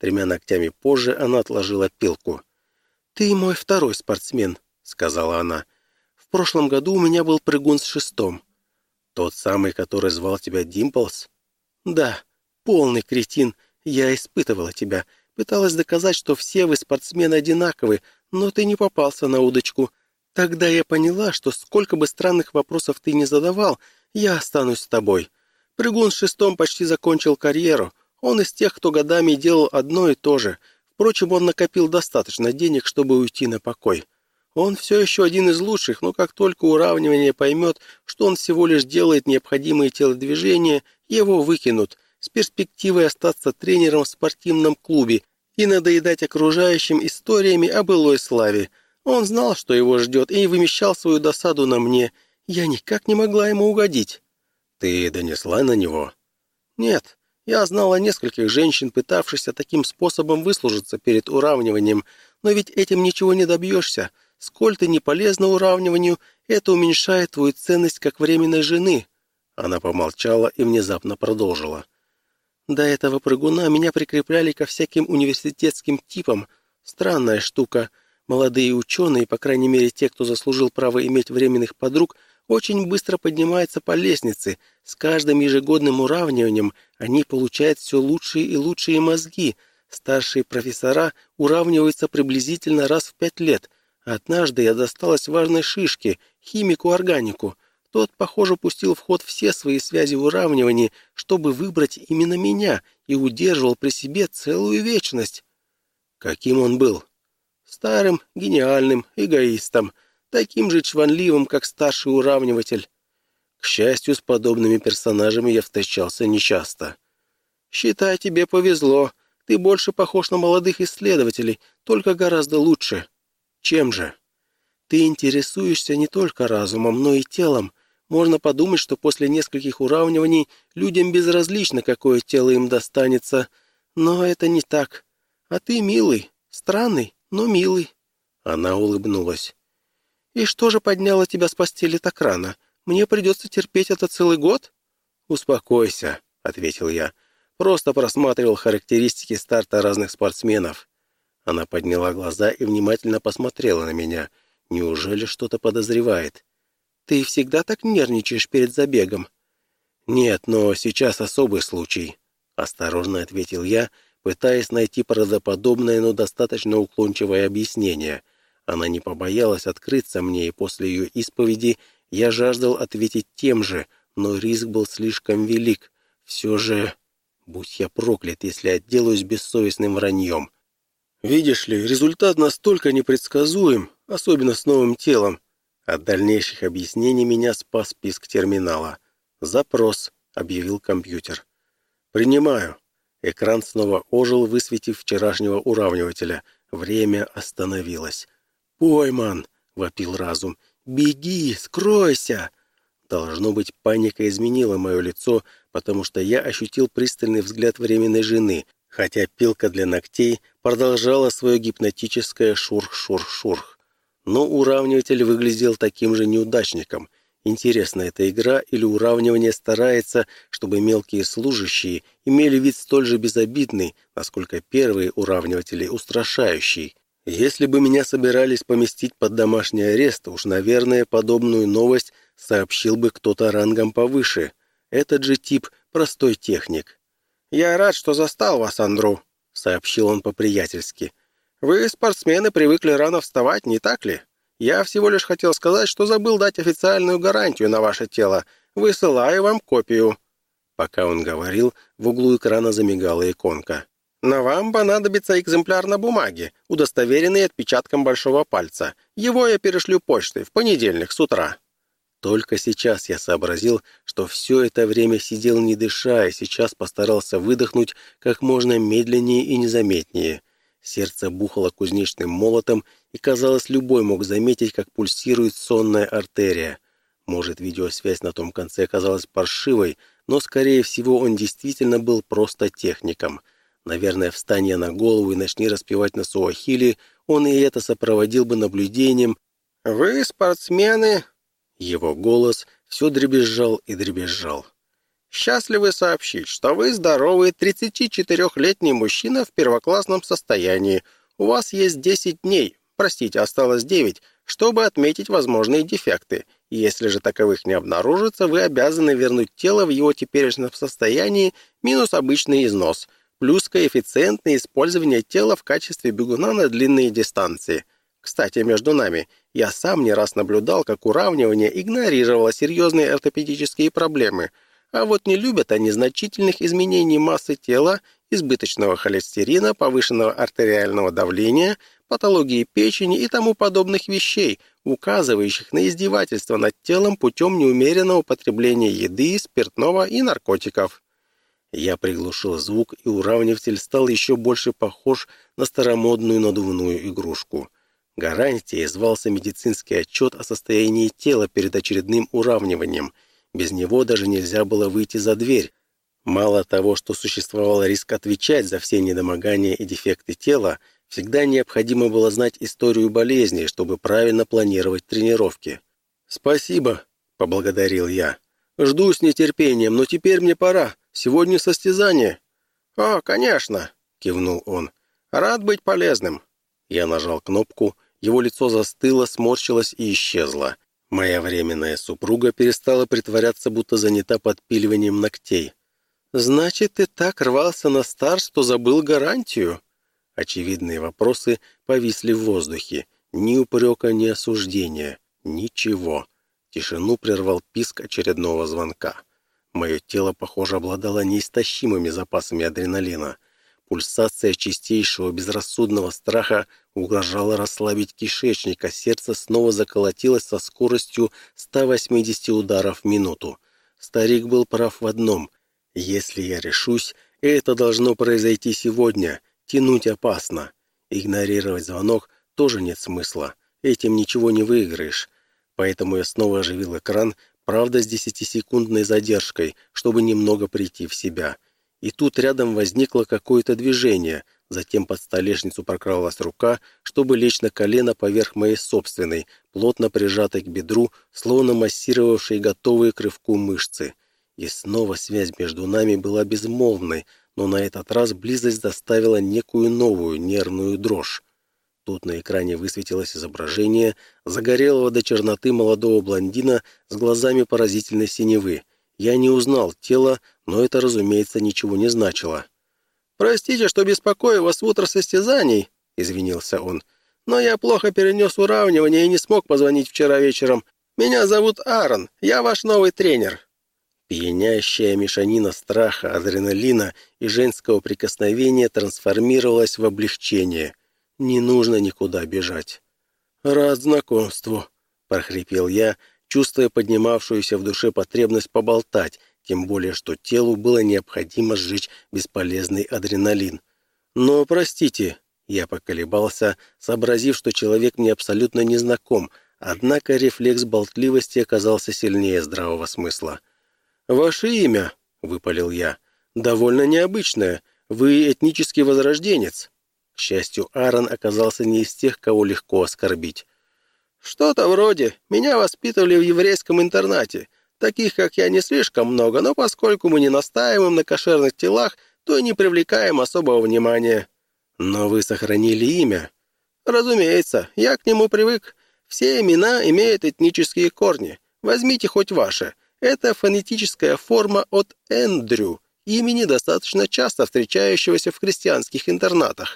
S1: 3 ногтями позже она отложила пилку. «Ты мой второй спортсмен», — сказала она. «В прошлом году у меня был прыгун с шестом». «Тот самый, который звал тебя Димплс?» «Да, полный кретин. Я испытывала тебя. Пыталась доказать, что все вы спортсмены одинаковы, но ты не попался на удочку. Тогда я поняла, что сколько бы странных вопросов ты ни задавал, я останусь с тобой. Прыгун с шестом почти закончил карьеру. Он из тех, кто годами делал одно и то же. Впрочем, он накопил достаточно денег, чтобы уйти на покой. Он все еще один из лучших, но как только уравнивание поймет, что он всего лишь делает необходимые телодвижения, его выкинут, с перспективой остаться тренером в спортивном клубе и надоедать окружающим историями о былой славе. Он знал, что его ждет, и вымещал свою досаду на мне. Я никак не могла ему угодить. «Ты донесла на него?» «Нет. Я знала нескольких женщин, пытавшихся таким способом выслужиться перед уравниванием, но ведь этим ничего не добьешься. Сколь ты не полезна уравниванию, это уменьшает твою ценность как временной жены». Она помолчала и внезапно продолжила. «До этого прыгуна меня прикрепляли ко всяким университетским типам. Странная штука. Молодые ученые, по крайней мере те, кто заслужил право иметь временных подруг, очень быстро поднимаются по лестнице. С каждым ежегодным уравниванием они получают все лучшие и лучшие мозги. Старшие профессора уравниваются приблизительно раз в 5 лет. Однажды я досталась важной шишке, химику-органику. Тот, похоже, пустил в ход все свои связи в уравнивании, чтобы выбрать именно меня, и удерживал при себе целую вечность. Каким он был? Старым, гениальным, эгоистом, таким же чванливым, как старший уравниватель. К счастью, с подобными персонажами я встречался нечасто. «Считай, тебе повезло. Ты больше похож на молодых исследователей, только гораздо лучше». «Чем же?» «Ты интересуешься не только разумом, но и телом. Можно подумать, что после нескольких уравниваний людям безразлично, какое тело им достанется. Но это не так. А ты милый, странный, но милый». Она улыбнулась. «И что же подняло тебя с постели так рано? Мне придется терпеть это целый год?» «Успокойся», — ответил я. «Просто просматривал характеристики старта разных спортсменов». Она подняла глаза и внимательно посмотрела на меня. Неужели что-то подозревает? «Ты всегда так нервничаешь перед забегом?» «Нет, но сейчас особый случай», — осторожно ответил я, пытаясь найти правдоподобное, но достаточно уклончивое объяснение. Она не побоялась открыться мне, и после ее исповеди я жаждал ответить тем же, но риск был слишком велик. Все же, будь я проклят, если отделаюсь бессовестным враньем. Видишь ли, результат настолько непредсказуем, особенно с новым телом. От дальнейших объяснений меня спас писк терминала. «Запрос», — объявил компьютер. «Принимаю». Экран снова ожил, высветив вчерашнего уравнивателя. Время остановилось. «Пойман!» — вопил разум. «Беги! Скройся!» Должно быть, паника изменила мое лицо, потому что я ощутил пристальный взгляд временной жены, хотя пилка для ногтей продолжала свое гипнотическое шурх-шурх-шурх. Но уравниватель выглядел таким же неудачником. Интересно, это игра или уравнивание старается, чтобы мелкие служащие имели вид столь же безобидный, насколько первые уравниватели устрашающий? Если бы меня собирались поместить под домашний арест, уж, наверное, подобную новость сообщил бы кто-то рангом повыше. Этот же тип — простой техник. «Я рад, что застал вас, Андру», — сообщил он по-приятельски. «Вы, спортсмены, привыкли рано вставать, не так ли? Я всего лишь хотел сказать, что забыл дать официальную гарантию на ваше тело. Высылаю вам копию». Пока он говорил, в углу экрана замигала иконка. «Но вам понадобится экземпляр на бумаге, удостоверенный отпечатком большого пальца. Его я перешлю почтой в понедельник с утра». Только сейчас я сообразил, что все это время сидел не дыша, и сейчас постарался выдохнуть как можно медленнее и незаметнее. Сердце бухало кузнечным молотом, и, казалось, любой мог заметить, как пульсирует сонная артерия. Может, видеосвязь на том конце оказалась паршивой, но, скорее всего, он действительно был просто техником. Наверное, встань я на голову и начни распевать на суахили, он и это сопроводил бы наблюдением. «Вы, спортсмены...» Его голос все дребезжал и дребезжал. Счастливы сообщить, что вы здоровый 34-летний мужчина в первоклассном состоянии. У вас есть 10 дней, простите, осталось 9, чтобы отметить возможные дефекты. Если же таковых не обнаружится, вы обязаны вернуть тело в его теперешнем состоянии минус обычный износ, плюс коэффициентное использование тела в качестве бегуна на длинные дистанции. Кстати, между нами, я сам не раз наблюдал, как уравнивание игнорировало серьезные ортопедические проблемы, а вот не любят они значительных изменений массы тела, избыточного холестерина, повышенного артериального давления, патологии печени и тому подобных вещей, указывающих на издевательство над телом путем неумеренного потребления еды, спиртного и наркотиков. Я приглушил звук, и уравниватель стал еще больше похож на старомодную надувную игрушку. Гарантией звался медицинский отчет о состоянии тела перед очередным уравниванием. Без него даже нельзя было выйти за дверь. Мало того, что существовал риск отвечать за все недомогания и дефекты тела, всегда необходимо было знать историю болезни, чтобы правильно планировать тренировки. «Спасибо», — поблагодарил я. «Жду с нетерпением, но теперь мне пора. Сегодня состязание». «О, конечно», — кивнул он. «Рад быть полезным». Я нажал кнопку, его лицо застыло, сморщилось и исчезло. Моя временная супруга перестала притворяться, будто занята подпиливанием ногтей. «Значит, ты так рвался на старт, что забыл гарантию?» Очевидные вопросы повисли в воздухе. Ни упрека, ни осуждения. Ничего. Тишину прервал писк очередного звонка. Мое тело, похоже, обладало неистощимыми запасами адреналина. Пульсация чистейшего безрассудного страха угрожала расслабить кишечник, а сердце снова заколотилось со скоростью 180 ударов в минуту. Старик был прав в одном. Если я решусь, это должно произойти сегодня. Тянуть опасно. Игнорировать звонок тоже нет смысла. Этим ничего не выиграешь. Поэтому я снова оживил экран, правда с 10-секундной задержкой, чтобы немного прийти в себя. И тут рядом возникло какое-то движение, затем под столешницу прокралась рука, чтобы лечь на колено поверх моей собственной, плотно прижатой к бедру, словно массировавшей готовые к рывку мышцы. И снова связь между нами была безмолвной, но на этот раз близость доставила некую новую нервную дрожь. Тут на экране высветилось изображение загорелого до черноты молодого блондина с глазами поразительной синевы. Я не узнал тело, но это, разумеется, ничего не значило. «Простите, что беспокою вас в утро состязаний», — извинился он. «Но я плохо перенес уравнивание и не смог позвонить вчера вечером. Меня зовут Аарон, я ваш новый тренер». Пьянящая мешанина страха, адреналина и женского прикосновения трансформировалась в облегчение. Не нужно никуда бежать. «Рад знакомству», — прохрипел я, чувствуя поднимавшуюся в душе потребность поболтать, тем более что телу было необходимо сжечь бесполезный адреналин. «Но, простите», — я поколебался, сообразив, что человек мне абсолютно незнаком, однако рефлекс болтливости оказался сильнее здравого смысла. «Ваше имя», — выпалил я, — «довольно необычное. Вы этнический возрожденец». К счастью, Аарон оказался не из тех, кого легко оскорбить. «Что-то вроде. Меня воспитывали в еврейском интернате. Таких, как я, не слишком много, но поскольку мы не настаиваем на кошерных телах, то и не привлекаем особого внимания». «Но вы сохранили имя». «Разумеется, я к нему привык. Все имена имеют этнические корни. Возьмите хоть ваше. Это фонетическая форма от Эндрю, имени, достаточно часто встречающегося в христианских интернатах».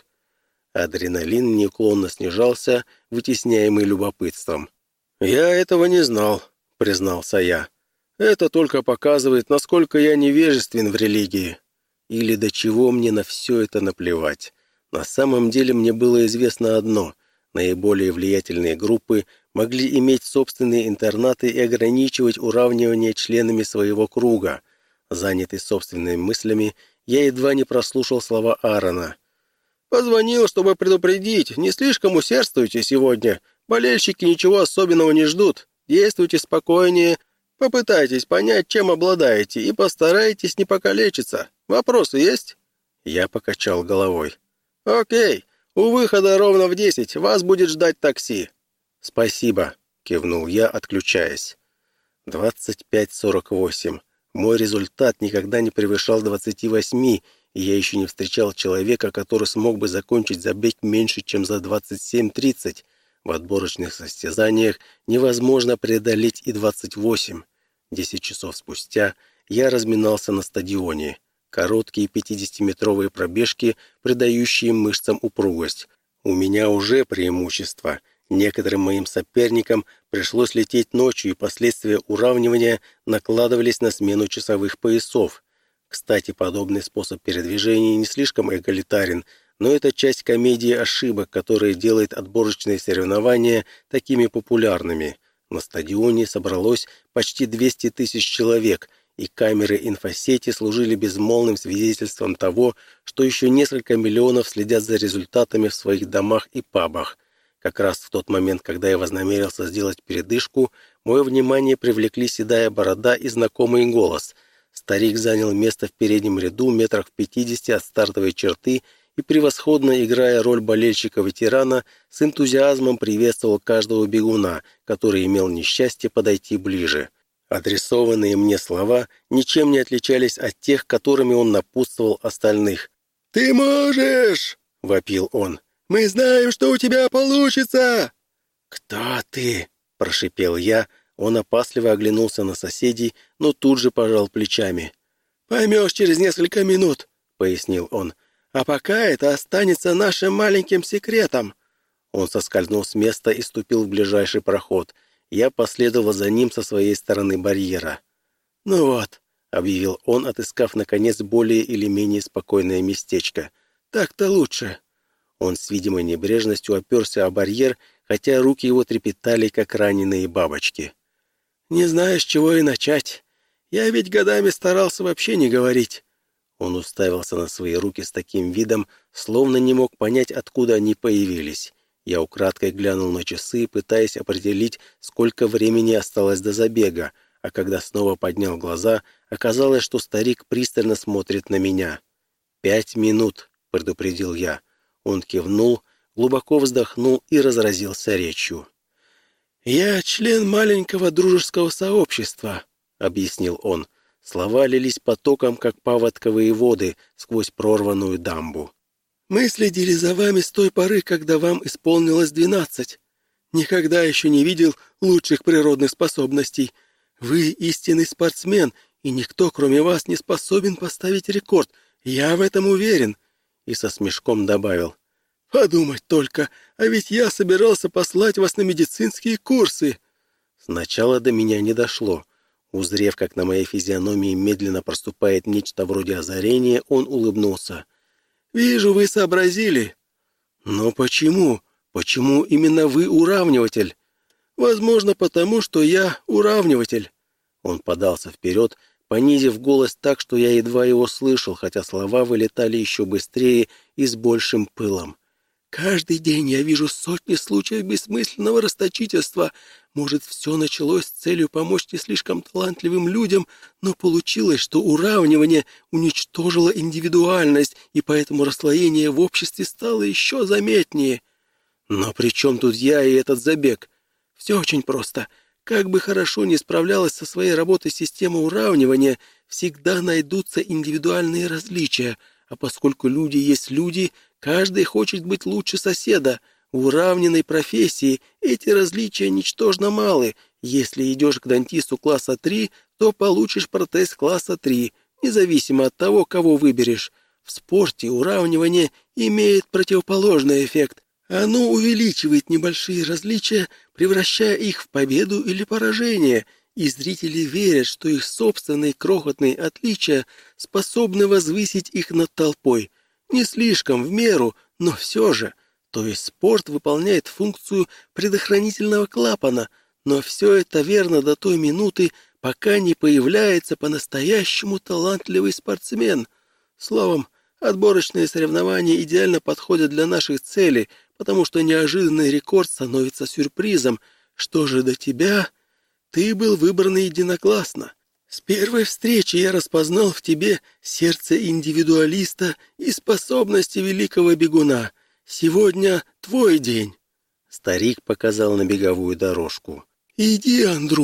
S1: Адреналин неуклонно снижался, вытесняемый любопытством. «Я этого не знал», — признался я. «Это только показывает, насколько я невежествен в религии. Или до чего мне на все это наплевать. На самом деле мне было известно одно. Наиболее влиятельные группы могли иметь собственные интернаты и ограничивать уравнивание членами своего круга. Занятый собственными мыслями, я едва не прослушал слова Аарона. «Позвонил, чтобы предупредить. Не слишком усердствуйте сегодня. Болельщики ничего особенного не ждут. Действуйте спокойнее. Попытайтесь понять, чем обладаете, и постарайтесь не покалечиться. Вопросы есть?» Я покачал головой. «Окей. У выхода ровно в 10. Вас будет ждать такси». «Спасибо», — кивнул я, отключаясь. 25:48. Мой результат никогда не превышал 28, и я еще не встречал человека, который смог бы закончить забег меньше, чем за 27:30. В отборочных состязаниях невозможно преодолеть и 28. 10 часов спустя я разминался на стадионе. Короткие 50-метровые пробежки, придающие мышцам упругость. У меня уже преимущество. Некоторым моим соперникам пришлось лететь ночью, и последствия уравнивания накладывались на смену часовых поясов. Кстати, подобный способ передвижения не слишком эгалитарен, но это часть комедии ошибок, которая делает отборочные соревнования такими популярными. На стадионе собралось почти 200 тысяч человек, и камеры инфосети служили безмолвным свидетельством того, что еще несколько миллионов следят за результатами в своих домах и пабах. Как раз в тот момент, когда я вознамерился сделать передышку, мое внимание привлекли седая борода и знакомый голос. Старик занял место в переднем ряду метрах в 50 от стартовой черты и, превосходно играя роль болельщика-ветерана, с энтузиазмом приветствовал каждого бегуна, который имел несчастье подойти ближе. Адресованные мне слова ничем не отличались от тех, которыми он напутствовал остальных. «Ты можешь!» — вопил он. «Мы знаем, что у тебя получится!» «Кто ты?» — прошипел я. Он опасливо оглянулся на соседей, но тут же пожал плечами. «Поймешь через несколько минут», — пояснил он. «А пока это останется нашим маленьким секретом». Он соскользнул с места и ступил в ближайший проход. Я последовал за ним со своей стороны барьера. «Ну вот», — объявил он, отыскав, наконец, более или менее спокойное местечко. «Так-то лучше». Он с видимой небрежностью оперся о барьер, хотя руки его трепетали, как раненые бабочки. «Не знаю, с чего и начать. Я ведь годами старался вообще не говорить». Он уставился на свои руки с таким видом, словно не мог понять, откуда они появились. Я украдкой глянул на часы, пытаясь определить, сколько времени осталось до забега, а когда снова поднял глаза, оказалось, что старик пристально смотрит на меня. 5 минут», — предупредил я. Он кивнул, глубоко вздохнул и разразился речью. «Я член маленького дружеского сообщества», — объяснил он. Слова лились потоком, как паводковые воды, сквозь прорванную дамбу. «Мы следили за вами с той поры, когда вам исполнилось 12. Никогда еще не видел лучших природных способностей. Вы истинный спортсмен, и никто, кроме вас, не способен поставить рекорд. Я в этом уверен». И со смешком добавил. «Подумать только, а ведь я собирался послать вас на медицинские курсы». Сначала до меня не дошло. Узрев, как на моей физиономии медленно проступает нечто вроде озарения, он улыбнулся. «Вижу, вы сообразили». «Но почему? Почему именно вы уравниватель?» «Возможно, потому что я уравниватель». Он подался вперед, понизив голос так, что я едва его слышал, хотя слова вылетали еще быстрее и с большим пылом. «Каждый день я вижу сотни случаев бессмысленного расточительства. Может, все началось с целью помочь не слишком талантливым людям, но получилось, что уравнивание уничтожило индивидуальность, и поэтому расслоение в обществе стало еще заметнее. Но при чем тут я и этот забег? Все очень просто. Как бы хорошо ни справлялась со своей работой система уравнивания, всегда найдутся индивидуальные различия, а поскольку люди есть люди, каждый хочет быть лучше соседа. В уравненной профессии эти различия ничтожно малы. Если идешь к дантисту класса 3, то получишь протез класса 3, независимо от того, кого выберешь. В спорте уравнивание имеет противоположный эффект. Оно увеличивает небольшие различия, превращая их в победу или поражение, и зрители верят, что их собственные крохотные отличия способны возвысить их над толпой. Не слишком в меру, но все же. То есть спорт выполняет функцию предохранительного клапана, но все это верно до той минуты, пока не появляется по-настоящему талантливый спортсмен. Словом, отборочные соревнования идеально подходят для наших целей, потому что неожиданный рекорд становится сюрпризом. Что же до тебя? Ты был выбран единогласно. С первой встречи я распознал в тебе сердце индивидуалиста и способности великого бегуна. Сегодня твой день. Старик показал на беговую дорожку. «Иди, Андрю,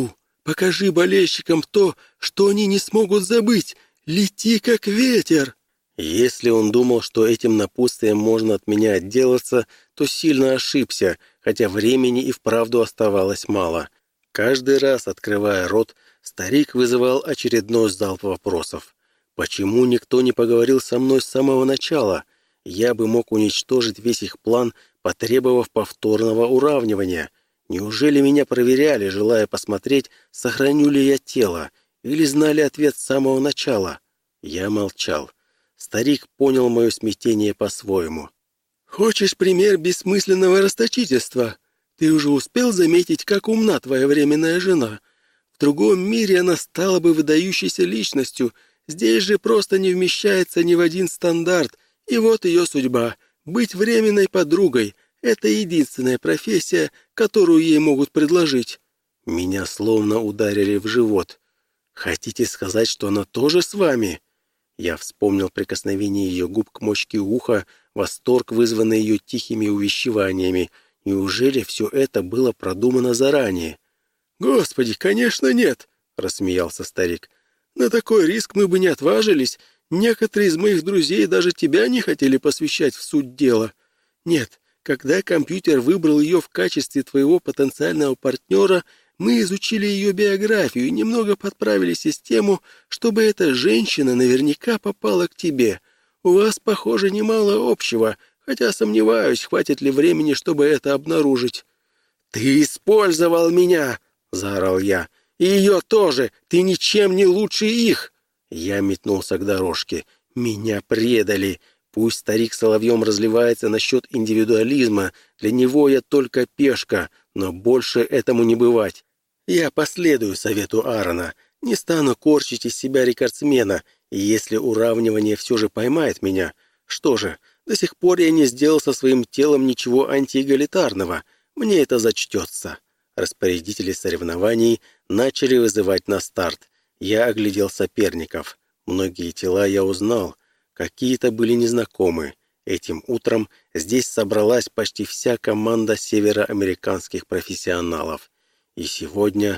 S1: Покажи болельщикам то, что они не смогут забыть. Лети, как ветер!» Если он думал, что этим напутствием можно от меня отделаться, то сильно ошибся, хотя времени и вправду оставалось мало. Каждый раз, открывая рот, старик вызывал очередной залп вопросов. Почему никто не поговорил со мной с самого начала? Я бы мог уничтожить весь их план, потребовав повторного уравнивания. Неужели меня проверяли, желая посмотреть, сохраню ли я тело, или знали ответ с самого начала? Я молчал. Старик понял мое смятение по-своему. «Хочешь пример бессмысленного расточительства? Ты уже успел заметить, как умна твоя временная жена? В другом мире она стала бы выдающейся личностью. Здесь же просто не вмещается ни в один стандарт. И вот ее судьба. Быть временной подругой — это единственная профессия, которую ей могут предложить». Меня словно ударили в живот. «Хотите сказать, что она тоже с вами?» Я вспомнил прикосновение ее губ к мочке уха, восторг, вызванный ее тихими увещеваниями. Неужели все это было продумано заранее? «Господи, конечно, нет!» — рассмеялся старик. «На такой риск мы бы не отважились. Некоторые из моих друзей даже тебя не хотели посвящать в суть дела. Нет, когда компьютер выбрал ее в качестве твоего потенциального партнера, мы изучили ее биографию и немного подправили систему, чтобы эта женщина наверняка попала к тебе. У вас, похоже, немало общего, хотя сомневаюсь, хватит ли времени, чтобы это обнаружить». «Ты использовал меня!» — заорал я. «И ее тоже! Ты ничем не лучше их!» Я метнулся к дорожке. «Меня предали! Пусть старик соловьем разливается насчет индивидуализма, для него я только пешка, но больше этому не бывать. Я последую совету Аарона, не стану корчить из себя рекордсмена, и если уравнивание все же поймает меня, что же, до сих пор я не сделал со своим телом ничего антиэгалитарного, мне это зачтется». Распорядители соревнований начали вызывать на старт. Я оглядел соперников. Многие тела я узнал, какие-то были незнакомы. Этим утром здесь собралась почти вся команда североамериканских профессионалов. И сегодня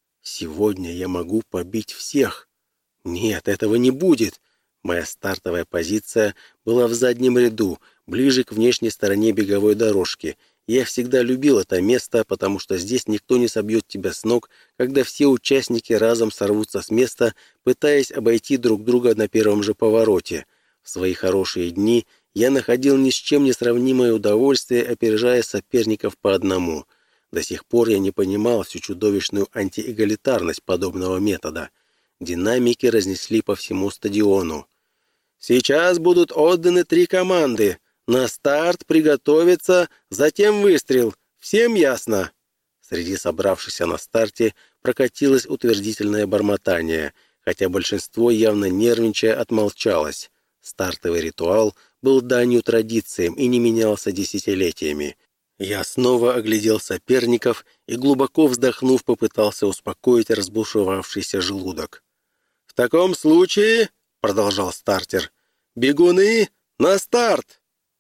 S1: я могу побить всех. Нет, этого не будет. Моя стартовая позиция была в заднем ряду, ближе к внешней стороне беговой дорожки. Я всегда любил это место, потому что здесь никто не собьет тебя с ног, когда все участники разом сорвутся с места, пытаясь обойти друг друга на первом же повороте. В свои хорошие дни я находил ни с чем не сравнимое удовольствие, опережая соперников по одному. До сих пор я не понимал всю чудовищную антиэгалитарность подобного метода. Динамики разнесли по всему стадиону. «Сейчас будут отданы 3 команды. На старт приготовиться, затем выстрел. Всем ясно?» Среди собравшихся на старте прокатилось утвердительное бормотание, хотя большинство, явно нервничая, отмолчалось. Стартовый ритуал был данью традициям и не менялся десятилетиями. Я снова оглядел соперников и, глубоко вздохнув, попытался успокоить разбушевавшийся желудок. «В таком случае, — продолжал стартер, — бегуны, на старт!»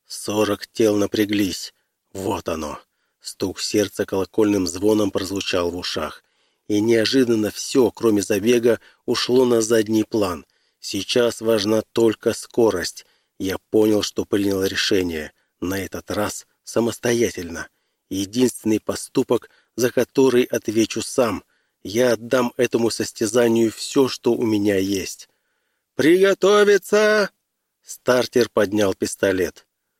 S1: 40 тел напряглись. Вот оно. Стук сердца колокольным звоном прозвучал в ушах. И неожиданно все, кроме забега, ушло на задний план. Сейчас важна только скорость. Я понял, что принял решение. На этот раз самостоятельно. Единственный поступок, за который отвечу сам. Я отдам этому состязанию все, что у меня есть. «Приготовиться!» Стартер поднял пистолет.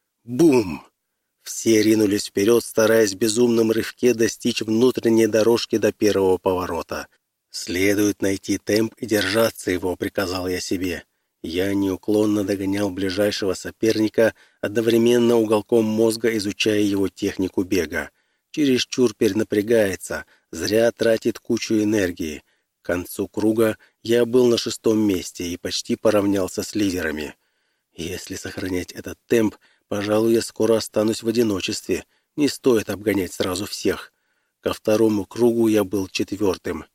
S1: Бум! Все ринулись вперед, стараясь в безумном рывке достичь внутренней дорожки до первого поворота. «Следует найти темп и держаться его», — приказал я себе. Я неуклонно догонял ближайшего соперника, одновременно уголком мозга изучая его технику бега. Чересчур перенапрягается, зря тратит кучу энергии. К концу круга я был на 6-м месте и почти поравнялся с лидерами. Если сохранять этот темп, пожалуй, я скоро останусь в одиночестве. Не стоит обгонять сразу всех. Ко 2-му кругу я был 4-м.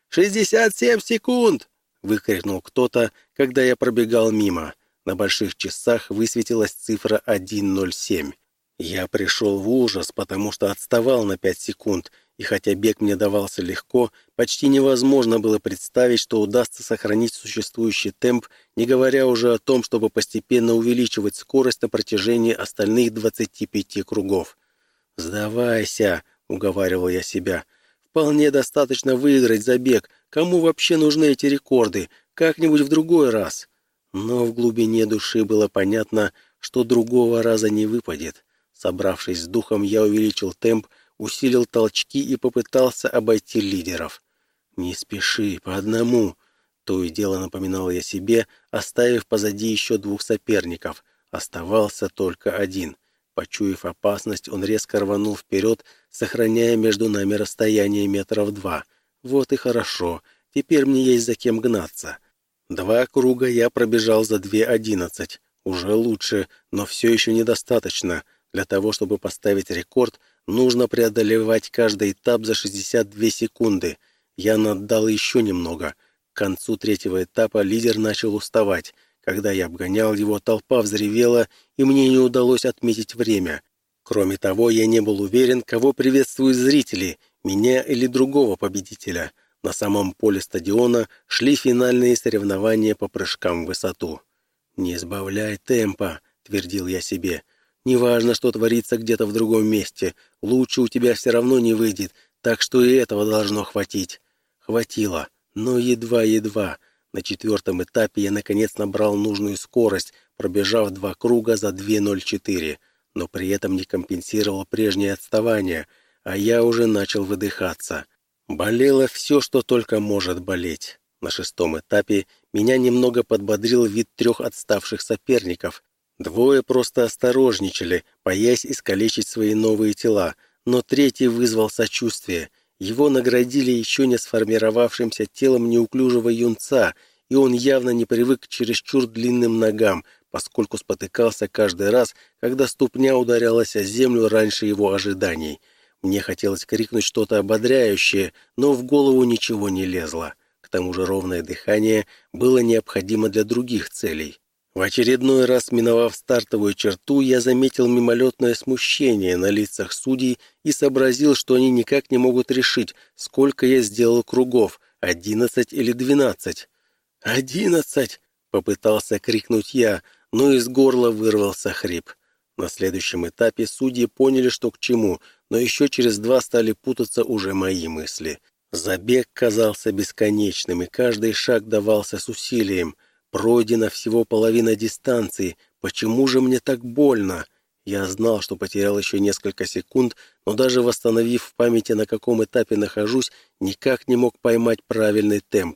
S1: 67 секунд!» — выкрикнул кто-то, когда я пробегал мимо. На больших часах высветилась цифра 1:07. Я пришел в ужас, потому что отставал на 5 секунд, И хотя бег мне давался легко, почти невозможно было представить, что удастся сохранить существующий темп, не говоря уже о том, чтобы постепенно увеличивать скорость на протяжении остальных 25 кругов. «Сдавайся», — уговаривал я себя. «Вполне достаточно выиграть забег. Кому вообще нужны эти рекорды? Как-нибудь в другой раз». Но в глубине души было понятно, что другого раза не выпадет. Собравшись с духом, я увеличил темп, усилил толчки и попытался обойти лидеров. «Не спеши, по одному», — то и дело напоминал я себе, оставив позади еще 2 соперников. Оставался только один. Почуяв опасность, он резко рванул вперед, сохраняя между нами расстояние 2 метров. Вот и хорошо, теперь мне есть за кем гнаться. 2 круга я пробежал за 2:11. Уже лучше, но все еще недостаточно. Для того, чтобы поставить рекорд, нужно преодолевать каждый этап за 62 секунды. Я наддал еще немного. К концу 3-го этапа лидер начал уставать. Когда я обгонял его, толпа взревела, и мне не удалось отметить время. Кроме того, я не был уверен, кого приветствуют зрители, меня или другого победителя. На самом поле стадиона шли финальные соревнования по прыжкам в высоту. «Не сбавляй темпа», — твердил я себе. «Неважно, что творится где-то в другом месте, лучше у тебя все равно не выйдет, так что и этого должно хватить». Хватило, но едва-едва. На 4-м этапе я наконец набрал нужную скорость, пробежав 2 круга за 2:04, но при этом не компенсировал прежнее отставание, а я уже начал выдыхаться. Болело все, что только может болеть. На 6-м этапе меня немного подбодрил вид 3 отставших соперников. 2 просто осторожничали, боясь искалечить свои новые тела, но 3-й вызвал сочувствие. Его наградили еще не сформировавшимся телом неуклюжего юнца, и он явно не привык к чересчур длинным ногам, поскольку спотыкался каждый раз, когда ступня ударялась о землю раньше его ожиданий. Мне хотелось крикнуть что-то ободряющее, но в голову ничего не лезло. К тому же ровное дыхание было необходимо для других целей. В очередной раз, миновав стартовую черту, я заметил мимолетное смущение на лицах судей и сообразил, что они никак не могут решить, сколько я сделал кругов, 11 или 12. «11!» — попытался крикнуть я, но из горла вырвался хрип. На следующем этапе судьи поняли, что к чему, но еще через 2 стали путаться уже мои мысли. Забег казался бесконечным, и каждый шаг давался с усилием. Пройдена всего половина дистанции. Почему же мне так больно? Я знал, что потерял еще несколько секунд, но даже восстановив в памяти, на каком этапе нахожусь, никак не мог поймать правильный темп.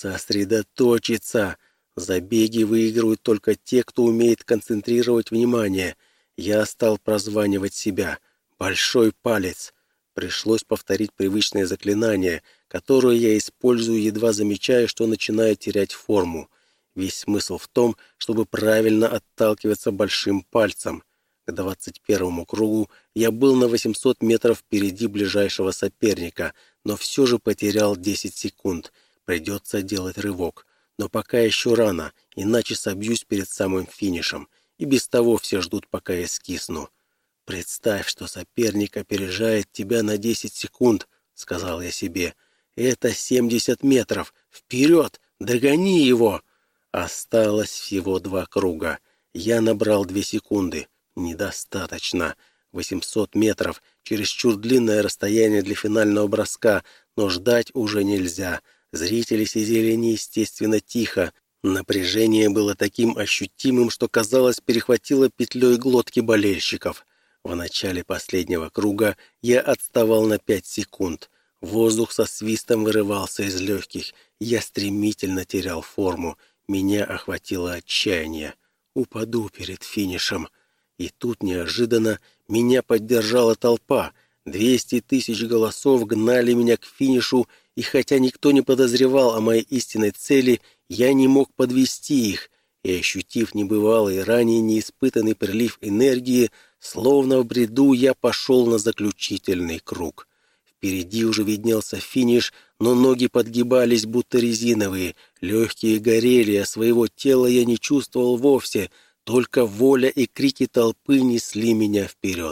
S1: Сосредоточиться. Забеги выигрывают только те, кто умеет концентрировать внимание. Я стал прозванивать себя. Большой палец. Пришлось повторить привычное заклинание, которое я использую, едва замечая, что начинаю терять форму. Весь смысл в том, чтобы правильно отталкиваться большим пальцем. К 21-му кругу я был на 800 метров впереди ближайшего соперника, но все же потерял 10 секунд. Придется делать рывок. Но пока еще рано, иначе собьюсь перед самым финишем. И без того все ждут, пока я скисну. «Представь, что соперник опережает тебя на 10 секунд», — сказал я себе. «Это 70 метров. Вперед! Догони его!» Осталось всего 2 круга. Я набрал 2 секунды. Недостаточно. 800 метров. Чересчур длинное расстояние для финального броска, но ждать уже нельзя. Зрители сидели неестественно тихо. Напряжение было таким ощутимым, что, казалось, перехватило петлей глотки болельщиков. В начале последнего круга я отставал на 5 секунд. Воздух со свистом вырывался из легких. Я стремительно терял форму. Меня охватило отчаяние. Упаду перед финишем. И тут неожиданно меня поддержала толпа. 200 тысяч голосов гнали меня к финишу, и хотя никто не подозревал о моей истинной цели, я не мог подвести их. И, ощутив небывалый, ранее неиспытанный прилив энергии, словно в бреду, я пошел на заключительный круг. Впереди уже виднелся финиш, но ноги подгибались, будто резиновые, легкие горели, а своего тела я не чувствовал вовсе, только воля и крики толпы несли меня вперед.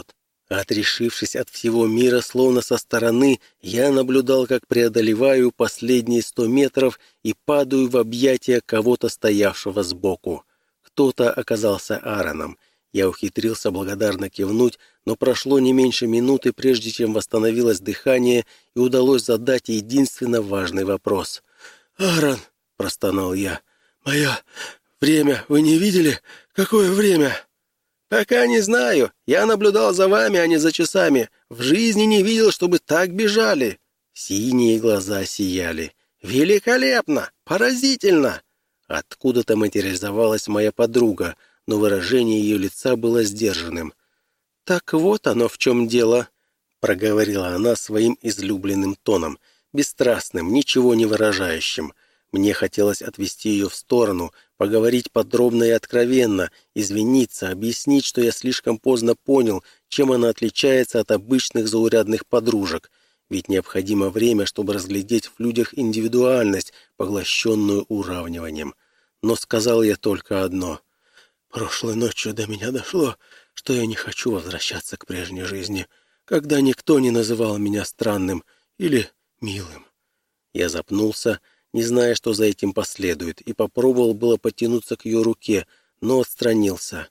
S1: Отрешившись от всего мира, словно со стороны, я наблюдал, как преодолеваю последние 100 метров и падаю в объятия кого-то, стоявшего сбоку. Кто-то оказался Аароном. Я ухитрился благодарно кивнуть, но прошло не меньше минуты, прежде чем восстановилось дыхание и удалось задать единственно важный вопрос. «Аарон!» — простонал я. «Мое время вы не видели? Какое время?» «Пока не знаю. Я наблюдал за вами, а не за часами. В жизни не видел, чтобы так бежали». Синие глаза сияли. «Великолепно! Поразительно!» Откуда-то материализовалась моя подруга, но выражение ее лица было сдержанным. «Так вот оно в чем дело», — проговорила она своим излюбленным тоном, бесстрастным, ничего не выражающим. Мне хотелось отвести ее в сторону, поговорить подробно и откровенно, извиниться, объяснить, что я слишком поздно понял, чем она отличается от обычных заурядных подружек. Ведь необходимо время, чтобы разглядеть в людях индивидуальность, поглощенную уравниванием. Но сказал я только одно. «Прошлой ночью до меня дошло, что я не хочу возвращаться к прежней жизни, когда никто не называл меня странным или милым». Я запнулся, не зная, что за этим последует, и попробовал было потянуться к ее руке, но отстранился.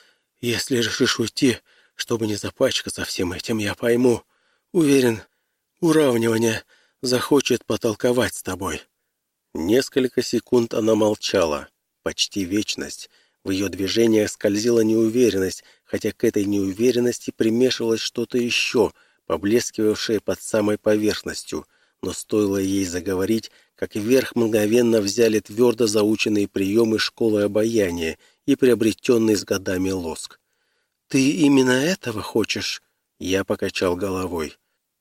S1: «Если решишь уйти, чтобы не запачкаться всем этим, я пойму. Уверен, уравнивание захочет потолковать с тобой». Несколько секунд она молчала, почти вечность. В ее движениях скользила неуверенность, хотя к этой неуверенности примешивалось что-то еще, поблескивавшее под самой поверхностью. Но стоило ей заговорить, как вверх мгновенно взяли твердо заученные приемы школы обаяния и приобретенный с годами лоск. «Ты именно этого хочешь?» Я покачал головой.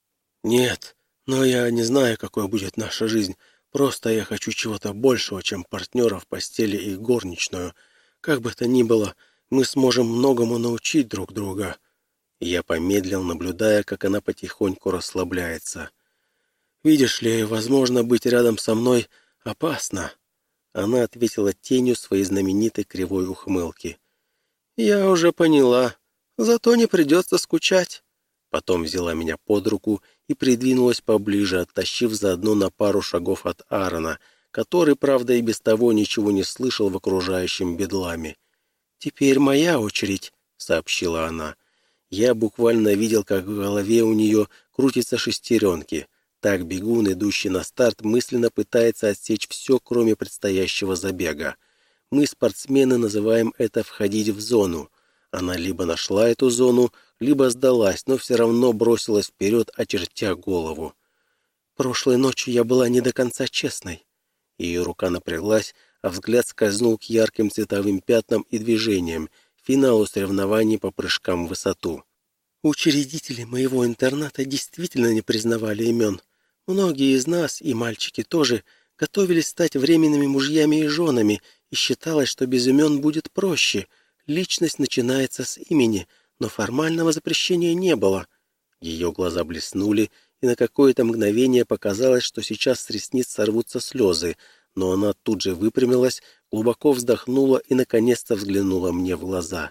S1: «Нет, но я не знаю, какой будет наша жизнь. Просто я хочу чего-то большего, чем партнера в постели и горничную. Как бы то ни было, мы сможем многому научить друг друга». Я помедлил, наблюдая, как она потихоньку расслабляется. «Видишь ли, возможно, быть рядом со мной опасно». Она ответила тенью своей знаменитой кривой ухмылки. «Я уже поняла. Зато не придется скучать». Потом взяла меня под руку и придвинулась поближе, оттащив заодно на пару шагов от Аарона, который, правда, и без того ничего не слышал в окружающем бедламе. «Теперь моя очередь», — сообщила она. Я буквально видел, как в голове у нее крутятся шестеренки. Так бегун, идущий на старт, мысленно пытается отсечь все, кроме предстоящего забега. Мы, спортсмены, называем это «входить в зону». Она либо нашла эту зону, либо сдалась, но все равно бросилась вперед, очертя голову. «Прошлой ночью я была не до конца честной». Ее рука напряглась, а взгляд скользнул к ярким цветовым пятнам и движениям, финалу соревнований по прыжкам в высоту. «Учредители моего интерната действительно не признавали имен. Многие из нас, и мальчики тоже, готовились стать временными мужьями и женами, и считалось, что без имен будет проще. Личность начинается с имени, но формального запрещения не было». Ее глаза блеснули, и на какое-то мгновение показалось, что сейчас с ресниц сорвутся слезы, но она тут же выпрямилась, глубоко вздохнула и наконец-то взглянула мне в глаза.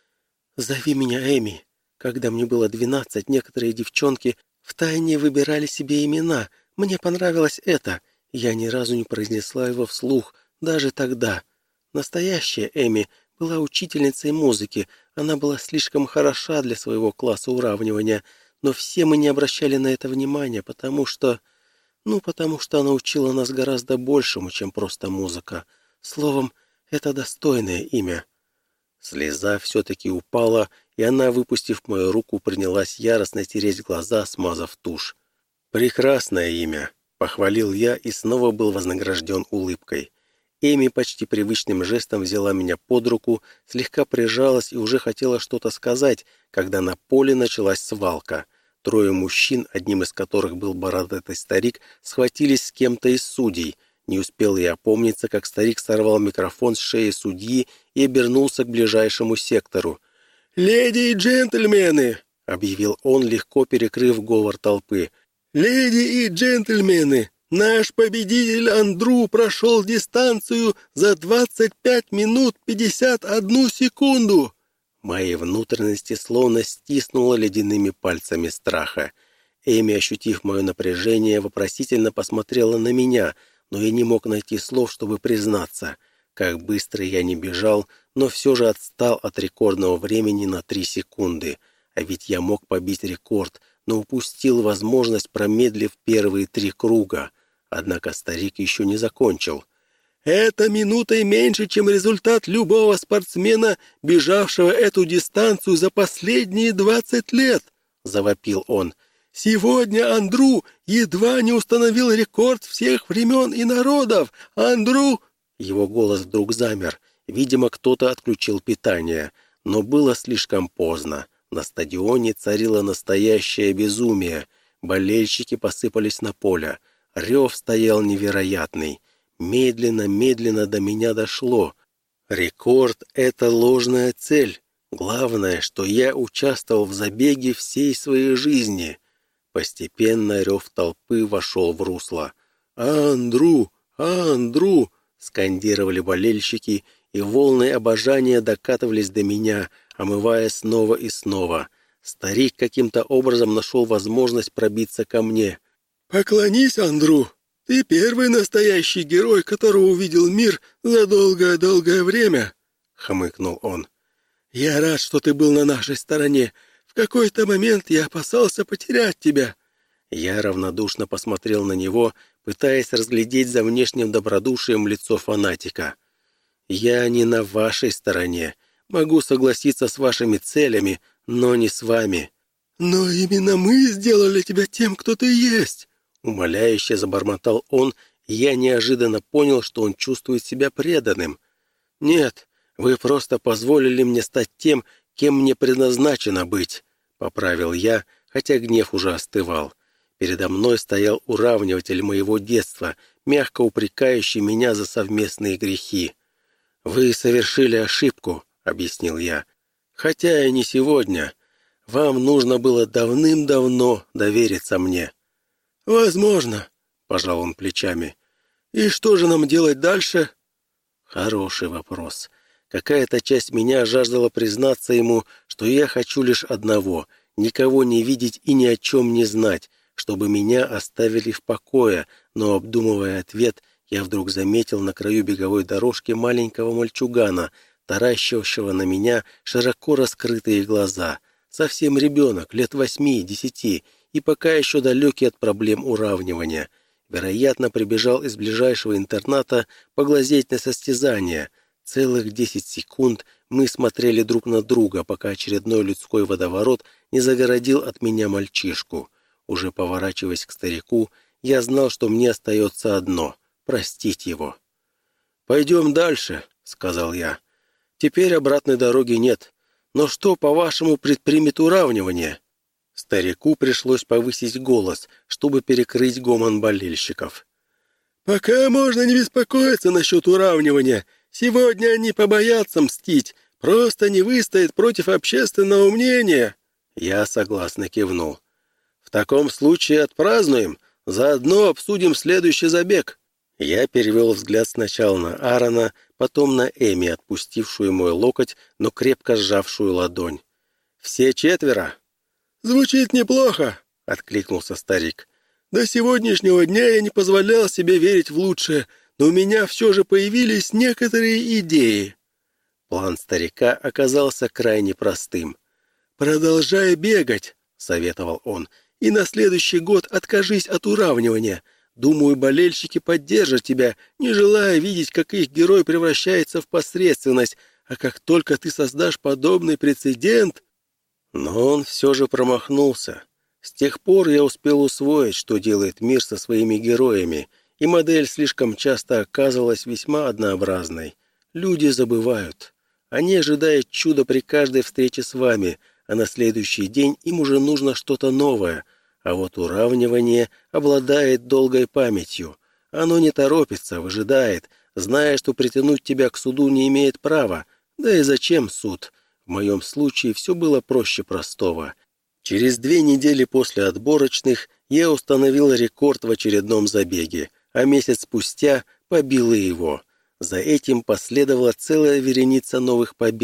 S1: «Зови меня Эми. Когда мне было 12, некоторые девчонки втайне выбирали себе имена. Мне понравилось это. Я ни разу не произнесла его вслух, даже тогда. Настоящая Эми была учительницей музыки. Она была слишком хороша для своего класса уравнивания, но все мы не обращали на это внимания, потому что она учила нас гораздо большему, чем просто музыка. Словом, это достойное имя». Слеза все-таки упала, и она, выпустив мою руку, принялась яростно тереть глаза, смазав тушь. «Прекрасное имя», — похвалил я и снова был вознагражден улыбкой. Эми почти привычным жестом взяла меня под руку, слегка прижалась и уже хотела что-то сказать, когда на поле началась свалка. Трое мужчин, одним из которых был бородатый старик, схватились с кем-то из судей. Не успел я опомниться, как старик сорвал микрофон с шеи судьи и обернулся к ближайшему сектору. «Леди и джентльмены!» — объявил он, легко перекрыв говор толпы. «Леди и джентльмены! Наш победитель Андрю прошел дистанцию за 25 минут 51 секунду!» Мои внутренности словно стиснуло ледяными пальцами страха. Эми, ощутив мое напряжение, вопросительно посмотрела на меня, но я не мог найти слов, чтобы признаться. Как быстро я не бежал, но все же отстал от рекордного времени на 3 секунды. А ведь я мог побить рекорд, но упустил возможность, промедлив первые 3 круга. Однако старик еще не закончил. «Это минутой меньше, чем результат любого спортсмена, бежавшего эту дистанцию за последние 20 лет!» — завопил он. «Сегодня Андрю едва не установил рекорд всех времен и народов! Андрю!» Его голос вдруг замер. Видимо, кто-то отключил питание. Но было слишком поздно. На стадионе царило настоящее безумие. Болельщики посыпались на поле. Рев стоял невероятный. Медленно до меня дошло. Рекорд — это ложная цель. Главное, что я участвовал в забеге всей своей жизни. Постепенно рев толпы вошел в русло. «Андрю! Андрю!» — скандировали болельщики, и волны обожания докатывались до меня, омывая снова и снова. Старик каким-то образом нашел возможность пробиться ко мне. «Поклонись, Андрю! Ты первый настоящий герой, которого увидел мир за долгое-долгое время!» — хмыкнул он. «Я рад, что ты был на нашей стороне. В какой-то момент я опасался потерять тебя». Я равнодушно посмотрел на него, пытаясь разглядеть за внешним добродушием лицо фанатика. «Я не на вашей стороне. Могу согласиться с вашими целями, но не с вами». «Но именно мы сделали тебя тем, кто ты есть!» Умоляюще забормотал он, и я неожиданно понял, что он чувствует себя преданным. «Нет, вы просто позволили мне стать тем, кем мне предназначено быть», — поправил я, хотя гнев уже остывал. Передо мной стоял уравниватель моего детства, мягко упрекающий меня за совместные грехи. «Вы совершили ошибку», — объяснил я. «Хотя и не сегодня. Вам нужно было давным-давно довериться мне». «Возможно», — пожал он плечами. «И что же нам делать дальше?» Хороший вопрос. Какая-то часть меня жаждала признаться ему, что я хочу лишь одного — никого не видеть и ни о чем не знать, чтобы меня оставили в покое, но, обдумывая ответ, я вдруг заметил на краю беговой дорожки маленького мальчугана, таращившего на меня широко раскрытые глаза. Совсем ребенок, лет 8-10, и пока еще далекий от проблем уравнивания. Вероятно, прибежал из ближайшего интерната поглазеть на состязание. Целых 10 секунд мы смотрели друг на друга, пока очередной людской водоворот не загородил от меня мальчишку. Уже поворачиваясь к старику, я знал, что мне остается одно — простить его. «Пойдем дальше», — сказал я. «Теперь обратной дороги нет. Но что, по-вашему, предпримет уравнивание?» Старику пришлось повысить голос, чтобы перекрыть гомон болельщиков. «Пока можно не беспокоиться насчет уравнивания. Сегодня они побоятся мстить, просто не выстоят против общественного мнения». Я согласно кивнул. «В таком случае отпразднуем, заодно обсудим следующий забег». Я перевел взгляд сначала на Аарона, потом на Эми, отпустившую мой локоть, но крепко сжавшую ладонь. «Все 4?» «Звучит неплохо», — откликнулся старик. «До сегодняшнего дня я не позволял себе верить в лучшее, но у меня все же появились некоторые идеи». План старика оказался крайне простым. «Продолжай бегать», — советовал он, — «и на следующий год откажись от уравнивания. Думаю, болельщики поддержат тебя, не желая видеть, как их герой превращается в посредственность, а как только ты создашь подобный прецедент...» Но он все же промахнулся. С тех пор я успел усвоить, что делает мир со своими героями, и модель слишком часто оказывалась весьма однообразной. Люди забывают. Они ожидают чуда при каждой встрече с вами, а на следующий день им уже нужно что-то новое. А вот уравнивание обладает долгой памятью. Оно не торопится, выжидает, зная, что притянуть тебя к суду не имеет права. Да и зачем суд? В моем случае все было проще простого. Через 2 недели после отборочных я установил рекорд в очередном забеге, а месяц спустя побил и его. За этим последовала целая вереница новых побед,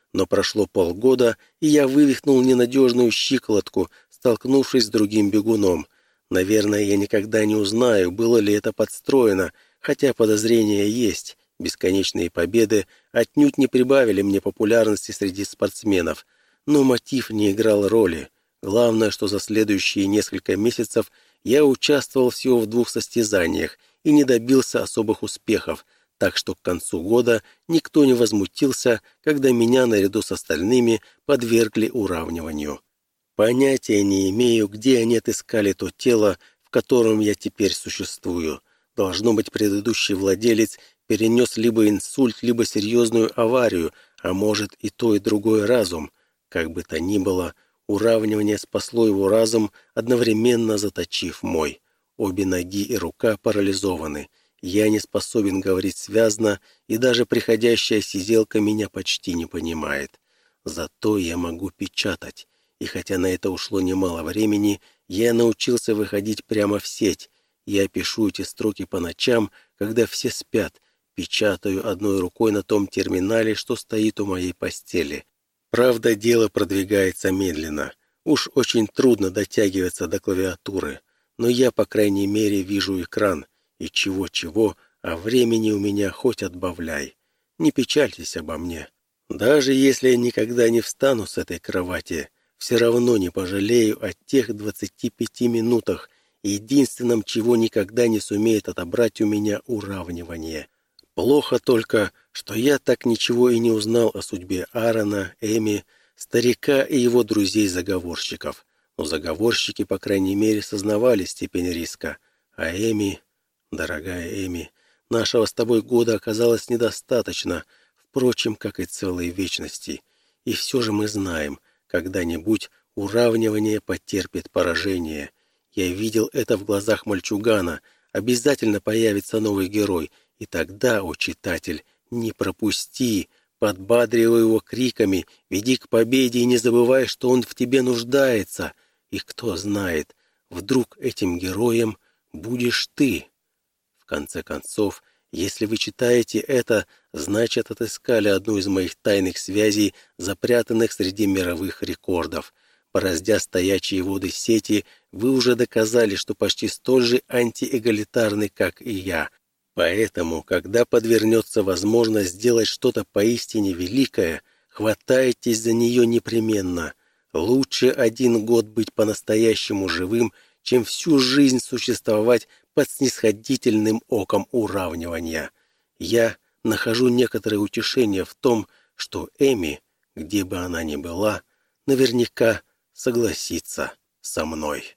S1: Но прошло полгода, и я вывихнул ненадежную щиколотку, столкнувшись с другим бегуном. Наверное, я никогда не узнаю, было ли это подстроено, хотя подозрения есть. Бесконечные победы отнюдь не прибавили мне популярности среди спортсменов. Но мотив не играл роли. Главное, что за следующие несколько месяцев я участвовал всего в 2 состязаниях и не добился особых успехов, так что к концу года никто не возмутился, когда меня наряду с остальными подвергли уравниванию. Понятия не имею, где они отыскали то тело, в котором я теперь существую. Должно быть, предыдущий владелец перенес либо инсульт, либо серьезную аварию, а может и то, и другой разум. Как бы то ни было, уравнивание спасло его разум, одновременно заточив мой. Обе ноги и рука парализованы. Я не способен говорить связно, и даже приходящая сиделка меня почти не понимает. Зато я могу печатать. И хотя на это ушло немало времени, я научился выходить прямо в сеть. Я пишу эти строки по ночам, когда все спят, печатаю одной рукой на том терминале, что стоит у моей постели. Правда, дело продвигается медленно. Уж очень трудно дотягиваться до клавиатуры. Но я, по крайней мере, вижу экран. И чего-чего, а времени у меня хоть отбавляй. Не печальтесь обо мне. Даже если я никогда не встану с этой кровати, все равно не пожалею о тех 25 минутах, единственном, чего никогда не сумеет отобрать у меня уравнивание. Плохо только, что я так ничего и не узнал о судьбе Аарона, Эми, старика и его друзей-заговорщиков. Но заговорщики, по крайней мере, сознавали степень риска. А Эми, дорогая Эми, нашего с тобой года оказалось недостаточно, впрочем, как и целой вечности. И все же мы знаем, когда-нибудь уравнивание потерпит поражение. Я видел это в глазах мальчугана. Обязательно появится новый герой. И тогда, о читатель, не пропусти, подбадривай его криками, веди к победе и не забывай, что он в тебе нуждается. И кто знает, вдруг этим героем будешь ты. В конце концов, если вы читаете это, значит, отыскали одну из моих тайных связей, запрятанных среди мировых рекордов. Бороздя стоячие воды сети, вы уже доказали, что почти столь же антиэгалитарны, как и я. Поэтому, когда подвернется возможность сделать что-то поистине великое, хватайтесь за нее непременно. Лучше 1 год быть по-настоящему живым, чем всю жизнь существовать под снисходительным оком уравнивания. Я нахожу некоторое утешение в том, что Эми, где бы она ни была, наверняка согласится со мной.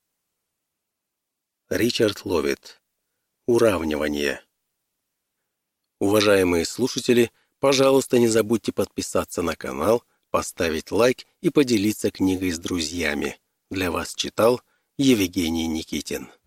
S1: Ричард Ловит. Уравнивание. Уважаемые слушатели, пожалуйста, не забудьте подписаться на канал, поставить лайк и поделиться книгой с друзьями. Для вас читал Евгений Никитин.